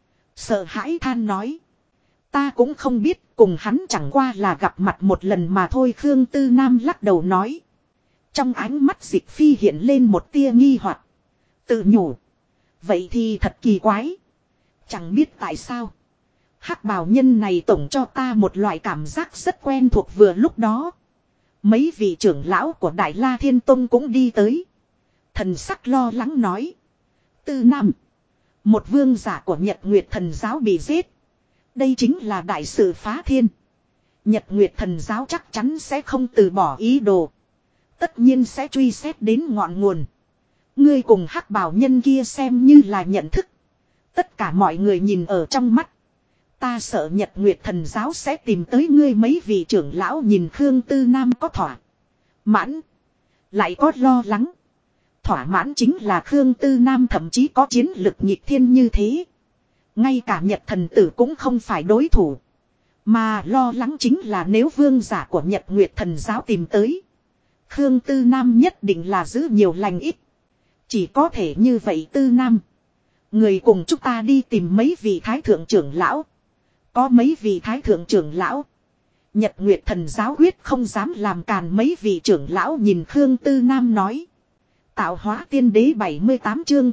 S1: Sợ hãi than nói. Ta cũng không biết, cùng hắn chẳng qua là gặp mặt một lần mà thôi. Khương Tư Nam lắc đầu nói. Trong ánh mắt Dịch Phi hiện lên một tia nghi hoặc. Tự nhủ. Vậy thì thật kỳ quái. Chẳng biết tại sao. Hắc bào nhân này tổng cho ta một loại cảm giác rất quen thuộc vừa lúc đó. Mấy vị trưởng lão của Đại La Thiên Tông cũng đi tới. Thần sắc lo lắng nói. Tư Nam. Một vương giả của Nhật Nguyệt Thần Giáo bị giết. Đây chính là đại sự phá thiên. Nhật Nguyệt Thần Giáo chắc chắn sẽ không từ bỏ ý đồ. Tất nhiên sẽ truy xét đến ngọn nguồn. Ngươi cùng hắc bào nhân kia xem như là nhận thức. Tất cả mọi người nhìn ở trong mắt. Ta sợ Nhật Nguyệt Thần Giáo sẽ tìm tới ngươi. Mấy vị trưởng lão nhìn Khương Tư Nam có thỏa mãn, lại có lo lắng. Thỏa mãn chính là Khương Tư Nam thậm chí có chiến lực nhịp thiên như thế. Ngay cả Nhật Thần Tử cũng không phải đối thủ. Mà lo lắng chính là nếu vương giả của Nhật Nguyệt Thần Giáo tìm tới. Khương Tư Nam nhất định là giữ nhiều lành ít. Chỉ có thể như vậy Tư Nam. Người cùng chúng ta đi tìm mấy vị thái thượng trưởng lão. Có mấy vị thái thượng trưởng lão. Nhật Nguyệt Thần Giáo quyết không dám làm càn. Mấy vị trưởng lão nhìn Khương Tư Nam nói. Tạo hóa tiên đế 78 chương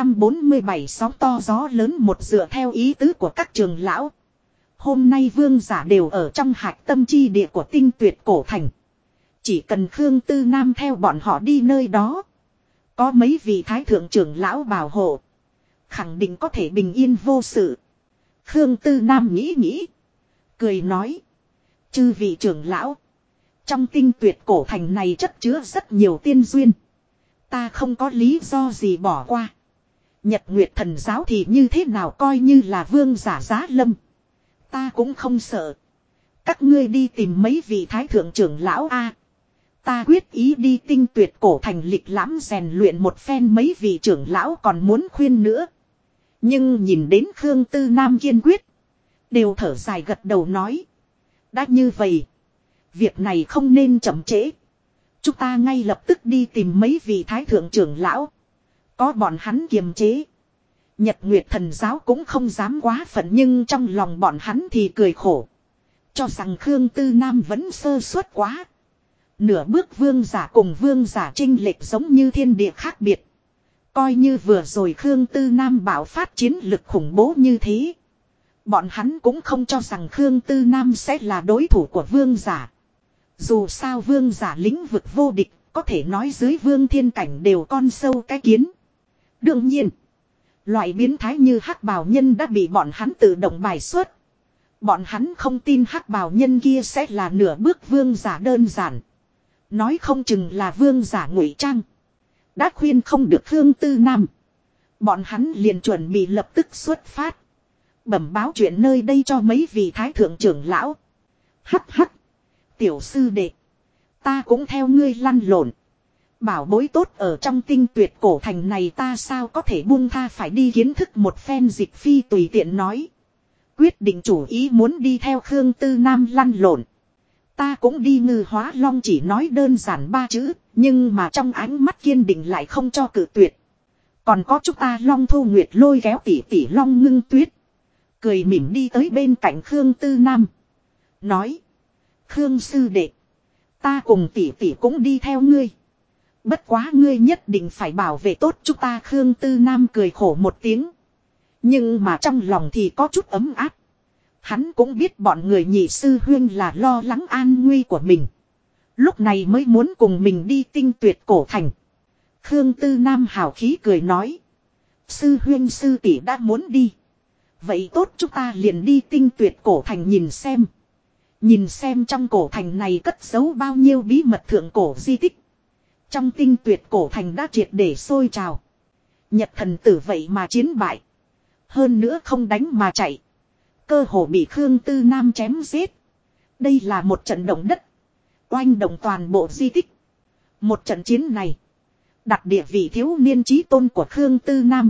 S1: 847 sóng to gió lớn một dựa theo ý tứ của các trưởng lão. Hôm nay vương giả đều ở trong hạch tâm chi địa của tinh tuyệt cổ thành. Chỉ cần Khương Tư Nam theo bọn họ đi nơi đó. Có mấy vị thái thượng trưởng lão bảo hộ. Khẳng định có thể bình yên vô sự. Khương Tư Nam nghĩ nghĩ. Cười nói. Chư vị trưởng lão. Trong tinh tuyệt cổ thành này chất chứa rất nhiều tiên duyên. Ta không có lý do gì bỏ qua. Nhật Nguyệt Thần Giáo thì như thế nào coi như là vương giả giá lâm. Ta cũng không sợ. Các ngươi đi tìm mấy vị thái thượng trưởng lão a. Ta quyết ý đi tinh tuyệt cổ thành lịch lãm rèn luyện một phen. Mấy vị trưởng lão còn muốn khuyên nữa. Nhưng nhìn đến Khương Tư Nam kiên quyết. Đều thở dài gật đầu nói. Đã như vậy. Việc này không nên chậm trễ. Chúng ta ngay lập tức đi tìm mấy vị thái thượng trưởng lão. Có bọn hắn kiềm chế. Nhật Nguyệt Thần Giáo cũng không dám quá phận. Nhưng trong lòng bọn hắn thì cười khổ. Cho rằng Khương Tư Nam vẫn sơ suất quá. Nửa bước vương giả cùng vương giả chênh lệch giống như thiên địa khác biệt. Coi như vừa rồi Khương Tư Nam bạo phát chiến lực khủng bố như thế. Bọn hắn cũng không cho rằng Khương Tư Nam sẽ là đối thủ của vương giả. Dù sao vương giả lĩnh vực vô địch, có thể nói dưới vương thiên cảnh đều con sâu cái kiến. Đương nhiên, loại biến thái như hắc bào nhân đã bị bọn hắn tự động bài xuất. Bọn hắn không tin hắc bào nhân kia sẽ là nửa bước vương giả đơn giản. Nói không chừng là vương giả ngụy trang. Đã khuyên không được Khương Tư Nam. Bọn hắn liền chuẩn bị lập tức xuất phát. Bẩm báo chuyện nơi đây cho mấy vị thái thượng trưởng lão. Hắc hắc. Tiểu sư đệ. Ta cũng theo ngươi lăn lộn. Bảo bối tốt ở trong tinh tuyệt cổ thành này ta sao có thể buông tha phải đi kiến thức một phen. Dịch Phi tùy tiện nói. Quyết định chủ ý muốn đi theo Khương Tư Nam lăn lộn. Ta cũng đi Ngư Hóa Long chỉ nói đơn giản 3 chữ. Nhưng mà trong ánh mắt kiên định lại không cho cự tuyệt. Còn có chúng ta Long Thu Nguyệt lôi kéo tỷ tỷ Long Ngưng Tuyết. Cười mỉm đi tới bên cạnh Khương Tư Nam. Nói. Khương sư đệ. Ta cùng tỷ tỷ cũng đi theo ngươi. Bất quá ngươi nhất định phải bảo vệ tốt chúng ta. Khương Tư Nam cười khổ một tiếng. Nhưng mà trong lòng thì có chút ấm áp. Hắn cũng biết bọn người nhị sư huyên là lo lắng an nguy của mình. Lúc này mới muốn cùng mình đi tinh tuyệt cổ thành. Khương Tư Nam hào khí cười nói. Sư huyên sư tỷ đã muốn đi. Vậy tốt chúng ta liền đi tinh tuyệt cổ thành nhìn xem. Nhìn xem trong cổ thành này cất giấu bao nhiêu bí mật thượng cổ di tích. Trong tinh tuyệt cổ thành đã triệt để sôi trào. Nhật Thần Tử vậy mà chiến bại. Hơn nữa không đánh mà chạy. Cơ hồ bị Khương Tư Nam chém giết. Đây là một trận động đất. Oanh động toàn bộ di tích. Một trận chiến này. Đặt địa vị thiếu niên chí tôn của Khương Tư Nam.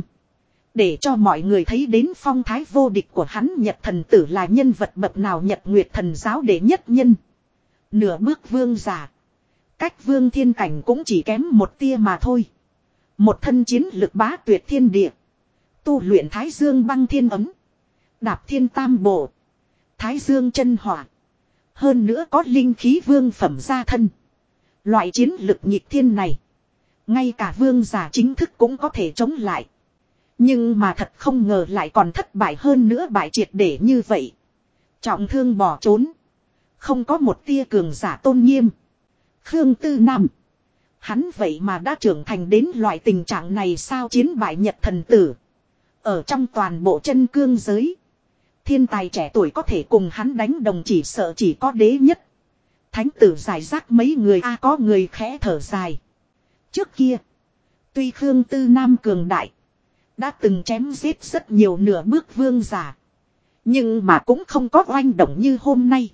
S1: Để cho mọi người thấy đến phong thái vô địch của hắn. Nhật Thần Tử là nhân vật bậc nào. Nhật Nguyệt Thần Giáo đệ nhất nhân. Nửa bước vương giả. Cách vương thiên cảnh cũng chỉ kém một tia mà thôi. Một thân chiến lực bá tuyệt thiên địa. Tu luyện Thái Dương băng thiên ấm. Đạp thiên tam bộ. Thái Dương chân hỏa. Hơn nữa có linh khí vương phẩm gia thân. Loại chiến lực nhịp thiên này. Ngay cả vương giả chính thức cũng có thể chống lại. Nhưng mà thật không ngờ lại còn thất bại hơn nữa, bại triệt để như vậy. Trọng thương bỏ trốn. Không có một tia cường giả tôn nghiêm. Khương Tư Nam. Hắn vậy mà đã trưởng thành đến loại tình trạng này sao? Chiến bại Nhật Thần Tử. Ở trong toàn bộ chân cương giới. Thiên tài trẻ tuổi có thể cùng hắn đánh đồng chỉ sợ chỉ có Đế Nhất. Thánh tử giải rác mấy người có người khẽ thở dài. Trước kia. Tuy Khương Tư Nam cường đại. Đã từng chém giết rất nhiều nửa bước vương giả. Nhưng mà cũng không có oanh động như hôm nay.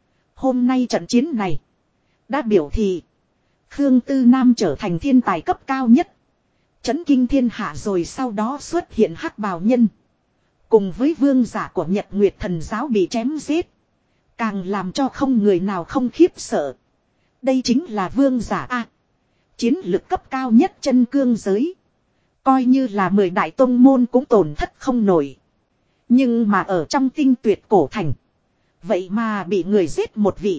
S1: Hôm nay trận chiến này. Đã biểu thị. Khương Tư Nam trở thành thiên tài cấp cao nhất. Chấn kinh thiên hạ rồi sau đó xuất hiện hắc bào nhân. Cùng với vương giả của Nhật Nguyệt Thần Giáo bị chém giết. Càng làm cho không người nào không khiếp sợ. Đây chính là vương giả A. Chiến lực cấp cao nhất chân cương giới. Coi như là 10 đại tông môn cũng tổn thất không nổi. Nhưng mà ở trong tinh tuyệt cổ thành. Vậy mà bị người giết một vị.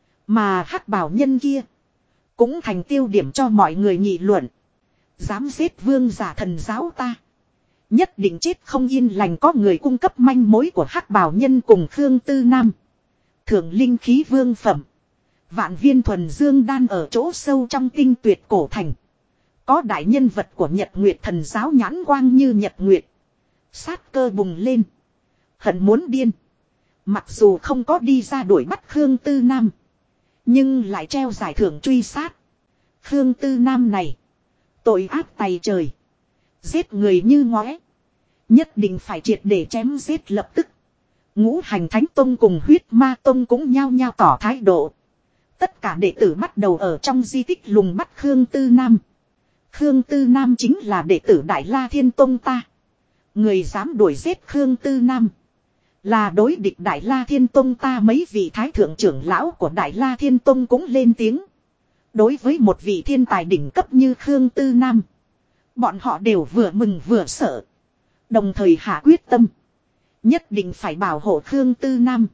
S1: Mà hắc bào nhân kia. Cũng thành tiêu điểm cho mọi người nghị luận. Dám giết vương giả thần giáo ta. Nhất định chết không yên lành. Có người cung cấp manh mối của hắc bào nhân cùng Khương Tư Nam. Thượng linh khí vương phẩm. Vạn viên thuần dương đan ở chỗ sâu trong tinh tuyệt cổ thành. Có đại nhân vật của Nhật Nguyệt Thần Giáo nhãn quang như Nhật Nguyệt. Sát cơ bùng lên. Hận muốn điên. Mặc dù không có đi ra đuổi bắt Khương Tư Nam. Nhưng lại treo giải thưởng truy sát. Khương Tư Nam này. Tội ác tày trời. Giết người như ngóe. Nhất định phải triệt để chém giết lập tức. Ngũ hành thánh tông cùng huyết ma tông cũng nhao nhao tỏ thái độ. Tất cả đệ tử bắt đầu ở trong di tích lùng bắt Khương Tư Nam. Khương Tư Nam chính là đệ tử Đại La Thiên Tông ta. Người dám đuổi giết Khương Tư Nam. Là đối địch Đại La Thiên Tông ta. Mấy vị thái thượng trưởng lão của Đại La Thiên Tông cũng lên tiếng. Đối với một vị thiên tài đỉnh cấp như Khương Tư Nam. Bọn họ đều vừa mừng vừa sợ. Đồng thời hạ quyết tâm. Nhất định phải bảo hộ Khương Tư Nam.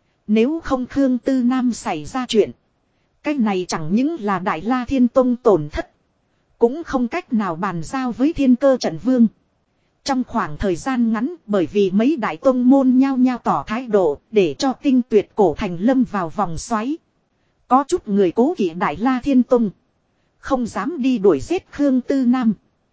S1: Nếu không Khương Tư Nam xảy ra chuyện. Cái này chẳng những là Đại La Thiên Tông tổn thất. Cũng không cách nào bàn giao với Thiên Cơ Trận Vương. Trong khoảng thời gian ngắn bởi vì mấy đại tông môn nhao nhao tỏ thái độ để cho tinh tuyệt cổ thành lâm vào vòng xoáy. Có chút người cố kỵ Đại La Thiên Tông. Không dám đi đuổi giết Khương Tư Nam.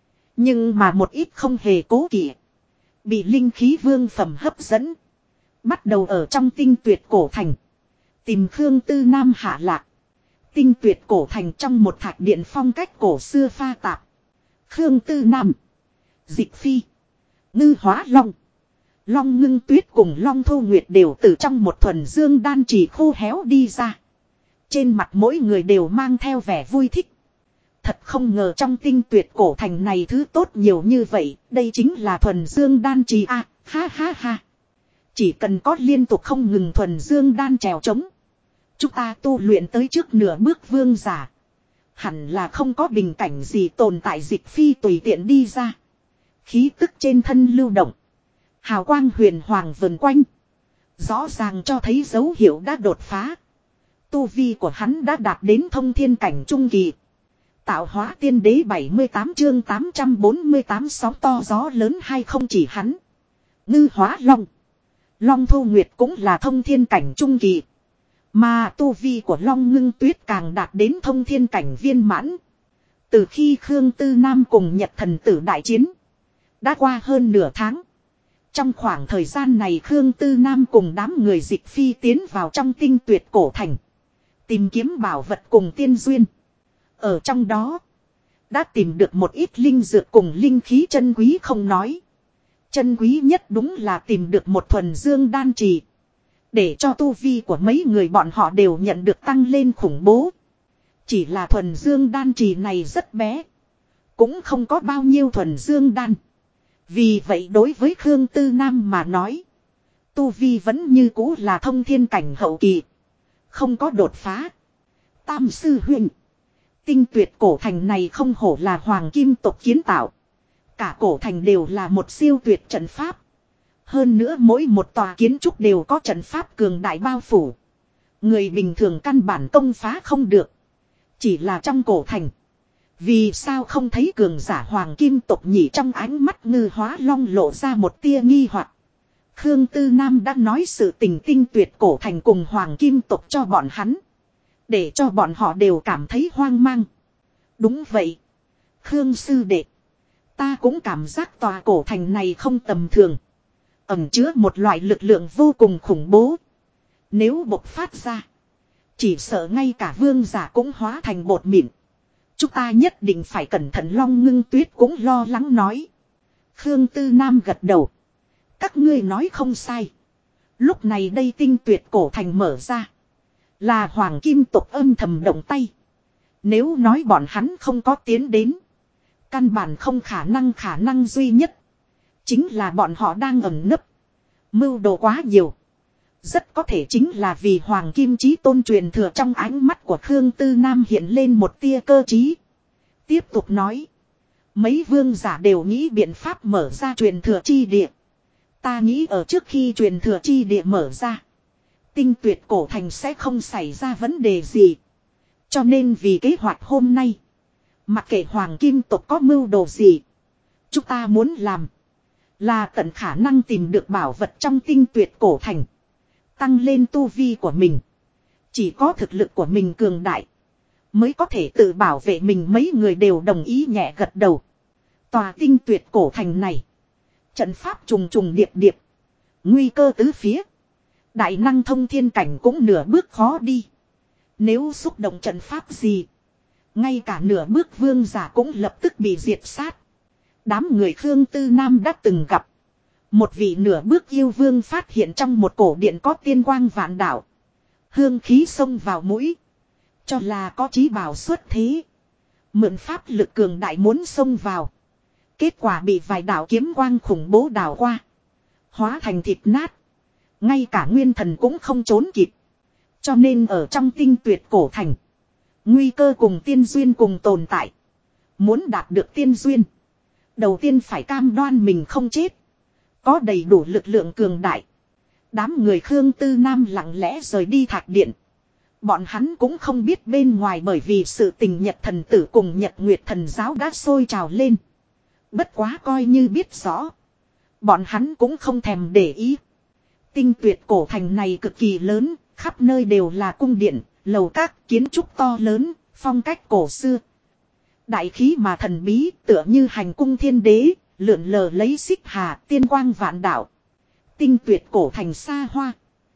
S1: Nhưng mà một ít không hề cố kỵ. Bị linh khí vương phẩm hấp dẫn. Bắt đầu ở trong tinh tuyệt cổ thành. Tìm Khương Tư Nam hạ lạc. Tinh tuyệt cổ thành trong một thạch điện phong cách cổ xưa pha tạp. Khương Tư Nam. Dịch Phi. Ngư Hóa Long. Long Ngưng Tuyết cùng Long Thu Nguyệt đều từ trong một thuần dương đan trì khô héo đi ra. Trên mặt mỗi người đều mang theo vẻ vui thích. Thật không ngờ trong tinh tuyệt cổ thành này thứ tốt nhiều như vậy. Đây chính là thuần dương đan trì à, ha ha ha. Chỉ cần có liên tục không ngừng thuần dương đan trèo trống. Chúng ta tu luyện tới trước nửa bước vương giả. Hẳn là không có bình cảnh gì tồn tại. Dịch Phi tùy tiện đi ra. Khí tức trên thân lưu động. Hào quang huyền hoàng vần quanh. Rõ ràng cho thấy dấu hiệu đã đột phá. Tu vi của hắn đã đạt đến thông thiên cảnh trung kỳ. Tạo hóa tiên đế 78 chương 848 sóng to gió lớn hay không chỉ hắn. Ngư Hóa Long. Long Thu Nguyệt cũng là thông thiên cảnh trung kỳ. Mà tu vi của Long Ngưng Tuyết càng đạt đến thông thiên cảnh viên mãn. Từ khi Khương Tư Nam cùng Nhật Thần Tử đại chiến. Đã qua hơn nửa tháng. Trong khoảng thời gian này Khương Tư Nam cùng đám người Dịch Phi tiến vào trong tinh tuyệt cổ thành. Tìm kiếm bảo vật cùng tiên duyên. Ở trong đó. Đã tìm được một ít linh dược cùng linh khí chân quý không nói. Chân quý nhất đúng là tìm được một thuần dương đan trì. Để cho tu vi của mấy người bọn họ đều nhận được tăng lên khủng bố. Chỉ là thuần dương đan trì này rất bé. Cũng không có bao nhiêu thuần dương đan. Vì vậy đối với Khương Tư Nam mà nói. Tu vi vẫn như cũ là thông thiên cảnh hậu kỳ. Không có đột phá. Tam sư huynh. Tinh tuyệt cổ thành này không hổ là hoàng kim tộc kiến tạo. Cả cổ thành đều là một siêu tuyệt trận pháp. Hơn nữa mỗi một tòa kiến trúc đều có trận pháp cường đại bao phủ. Người bình thường căn bản công phá không được. Chỉ là trong cổ thành. Vì sao không thấy cường giả hoàng kim tộc nhỉ, trong ánh mắt Ngư Hóa Long lộ ra một tia nghi hoặc. Khương Tư Nam đã nói sự tình Tinh Tuyệt cổ thành cùng hoàng kim tộc cho bọn hắn. Để cho bọn họ đều cảm thấy hoang mang. Đúng vậy. Khương sư đệ. Ta cũng cảm giác tòa cổ thành này không tầm thường. Ẩn chứa một loại lực lượng vô cùng khủng bố. Nếu bộc phát ra. Chỉ sợ ngay cả vương giả cũng hóa thành bột mịn. Chúng ta nhất định phải cẩn thận. Long Ngưng Tuyết cũng lo lắng nói. Khương Tư Nam gật đầu. Các ngươi nói không sai. Lúc này đây Tinh Tuyệt cổ thành mở ra. Là hoàng kim tộc âm thầm động tay. Nếu nói bọn hắn không có tiến đến. Căn bản không khả năng duy nhất. Chính là bọn họ đang ẩn nấp. Mưu đồ quá nhiều. Rất có thể chính là vì hoàng kim chí tôn truyền thừa. Trong ánh mắt của Khương Tư Nam hiện lên một tia cơ trí. Tiếp tục nói. Mấy vương giả đều nghĩ biện pháp mở ra truyền thừa chi địa. Ta nghĩ ở trước khi truyền thừa chi địa mở ra. Tinh Tuyệt cổ thành sẽ không xảy ra vấn đề gì. Cho nên vì kế hoạch hôm nay. Mặc kệ hoàng kim tộc có mưu đồ gì. Chúng ta muốn làm. Là tận khả năng tìm được bảo vật trong Tinh Tuyệt cổ thành. Tăng lên tu vi của mình. Chỉ có thực lực của mình cường đại. Mới có thể tự bảo vệ mình. Mấy người đều đồng ý nhẹ gật đầu. Tòa Tinh Tuyệt cổ thành này. Trận pháp trùng trùng điệp điệp. Nguy cơ tứ phía. Đại năng thông thiên cảnh cũng nửa bước khó đi. Nếu xúc động trận pháp gì. Ngay cả nửa bước vương giả cũng lập tức bị diệt sát. Đám người Khương Tư Nam đã từng gặp. Một vị nửa bước yêu vương phát hiện trong một cổ điện có tiên quang vạn đạo. Hương khí xông vào mũi. Cho là có chí bảo xuất thế. Mượn pháp lực cường đại muốn xông vào. Kết quả bị vài đạo kiếm quang khủng bố đảo qua. Hóa thành thịt nát. Ngay cả nguyên thần cũng không trốn kịp. Cho nên ở trong Tinh Tuyệt cổ thành. Nguy cơ cùng tiên duyên cùng tồn tại. Muốn đạt được tiên duyên. Đầu tiên phải cam đoan mình không chết. Có đầy đủ lực lượng cường đại. Đám người Khương Tư Nam lặng lẽ rời đi thạch điện. Bọn hắn cũng không biết bên ngoài bởi vì sự tình Nhật thần tử cùng Nhật Nguyệt thần giáo đã sôi trào lên. Bất quá coi như biết rõ. Bọn hắn cũng không thèm để ý. Tinh Tuyệt cổ thành này cực kỳ lớn, khắp nơi đều là cung điện, lầu các, kiến trúc to lớn, phong cách cổ xưa. Đại khí mà thần bí, tựa như hành cung thiên đế, lượn lờ lấy xích hà, tiên quang vạn đạo. Tinh Tuyệt cổ thành xa hoa,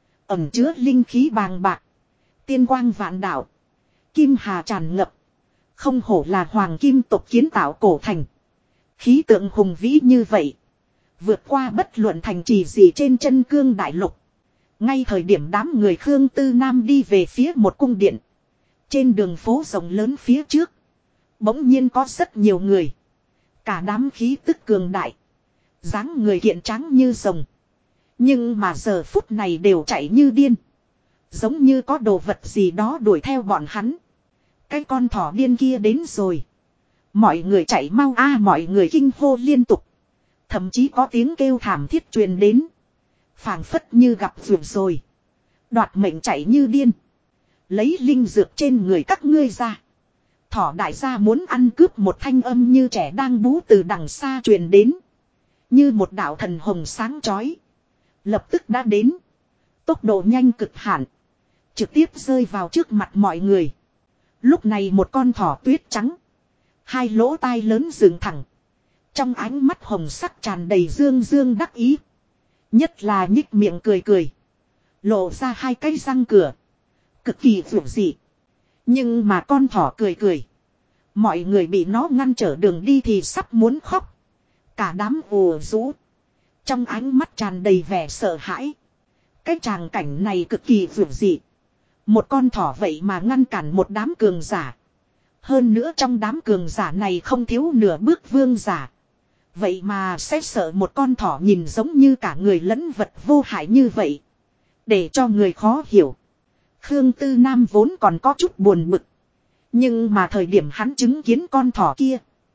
S1: ẩn chứa linh khí bàng bạc, tiên quang vạn đạo, kim hà tràn ngập. Không hổ là hoàng kim tộc kiến tạo cổ thành. Khí tượng hùng vĩ như vậy. Vượt qua bất luận thành trì gì trên chân cương đại lục. Ngay thời điểm đám người Khương Tư Nam đi về phía một cung điện. Trên đường phố rộng lớn phía trước. Bỗng nhiên có rất nhiều người. Cả đám khí tức cường đại. Dáng người kiện tráng như rồng. Nhưng mà giờ phút này đều chạy như điên. Giống như có đồ vật gì đó đuổi theo bọn hắn. Cái con thỏ điên kia đến rồi. Mọi người chạy mau a, mọi người kinh hô liên tục. Thậm chí có tiếng kêu thảm thiết truyền đến. Phảng phất như gặp vượt rồi. Đoạt mệnh chạy như điên. Lấy linh dược trên người các ngươi ra. Thỏ đại gia muốn ăn cướp, một thanh âm như trẻ đang bú từ đằng xa truyền đến. Như một đạo thần hồng sáng chói. Lập tức đã đến. Tốc độ nhanh cực hạn. Trực tiếp rơi vào trước mặt mọi người. Lúc này một con thỏ tuyết trắng. Hai lỗ tai lớn dựng thẳng. Trong ánh mắt hồng sắc tràn đầy dương dương đắc ý. Nhất là nhích miệng cười cười. Lộ ra hai cái răng cửa. Cực kỳ vượt dị. Nhưng mà con thỏ cười cười. Mọi người bị nó ngăn trở đường đi thì sắp muốn khóc. Cả đám ồ rũ. Trong ánh mắt tràn đầy vẻ sợ hãi. Cái tràng cảnh này cực kỳ vượt dị. Một con thỏ vậy mà ngăn cản một đám cường giả. Hơn nữa trong đám cường giả này không thiếu nửa bước vương giả. Vậy mà sẽ sợ một con thỏ nhìn giống như cả người lẫn vật vô hại như vậy. Để cho người khó hiểu. Khương Tư Nam vốn còn có chút buồn bực. Nhưng mà thời điểm hắn chứng kiến con thỏ kia.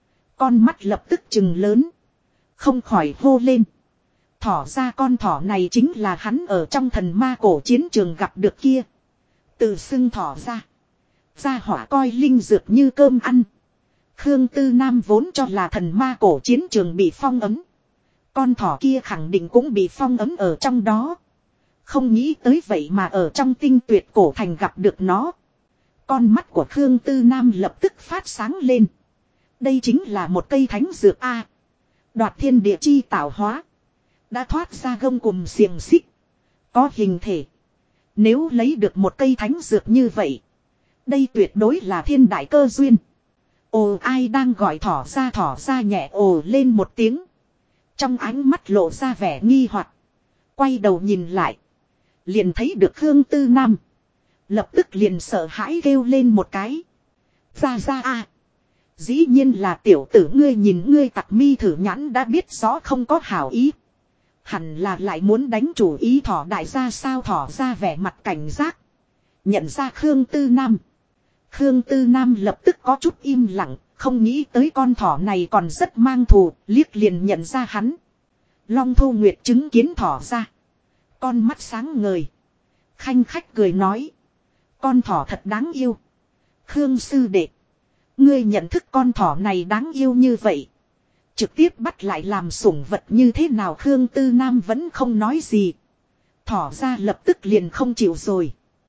S1: Con mắt lập tức trừng lớn. Không khỏi hô lên. Thỏ ra con thỏ này chính là hắn ở trong thần ma cổ chiến trường gặp được kia. Từ xưng thỏ ra. Gia hỏa coi linh dược như cơm ăn. Khương Tư Nam vốn cho là thần ma cổ chiến trường bị phong ấn. Con thỏ kia khẳng định cũng bị phong ấn ở trong đó. Không nghĩ tới vậy mà ở trong tinh tuyệt cổ thành gặp được nó. Con mắt của Khương Tư Nam lập tức phát sáng lên. Đây chính là một cây thánh dược A. Đoạt thiên địa chi tạo hóa. Đã thoát ra gông cùm xiềng xích. Có hình thể. Nếu lấy được một cây thánh dược như vậy. Đây tuyệt đối là thiên đại cơ duyên. Ồ, ai đang gọi thỏ ra nhẹ ồ lên một tiếng. Trong ánh mắt lộ ra vẻ nghi hoặc. Quay đầu nhìn lại. Liền thấy được Khương Tư Nam. Lập tức liền sợ hãi kêu lên một cái. Ra a. Dĩ nhiên là tiểu tử ngươi, nhìn ngươi tặc mi thử nhãn đã biết rõ không có hảo ý. Hẳn là lại muốn đánh chủ ý thỏ đại gia sao, thỏ ra vẻ mặt cảnh giác. Nhận ra Khương Tư Nam. Khương Tư Nam lập tức có chút im lặng, không nghĩ tới con thỏ này còn rất mang thù, liếc liền nhận ra hắn. Long Thu Nguyệt chứng kiến thỏ ra. Con mắt sáng ngời. Khanh khách cười nói. Con thỏ thật đáng yêu. Khương sư đệ. Ngươi nhận thức con thỏ này đáng yêu như vậy. Trực tiếp bắt lại làm sủng vật như thế nào? Khương Tư Nam vẫn không nói gì. Thỏ ra lập tức liền không chịu rồi.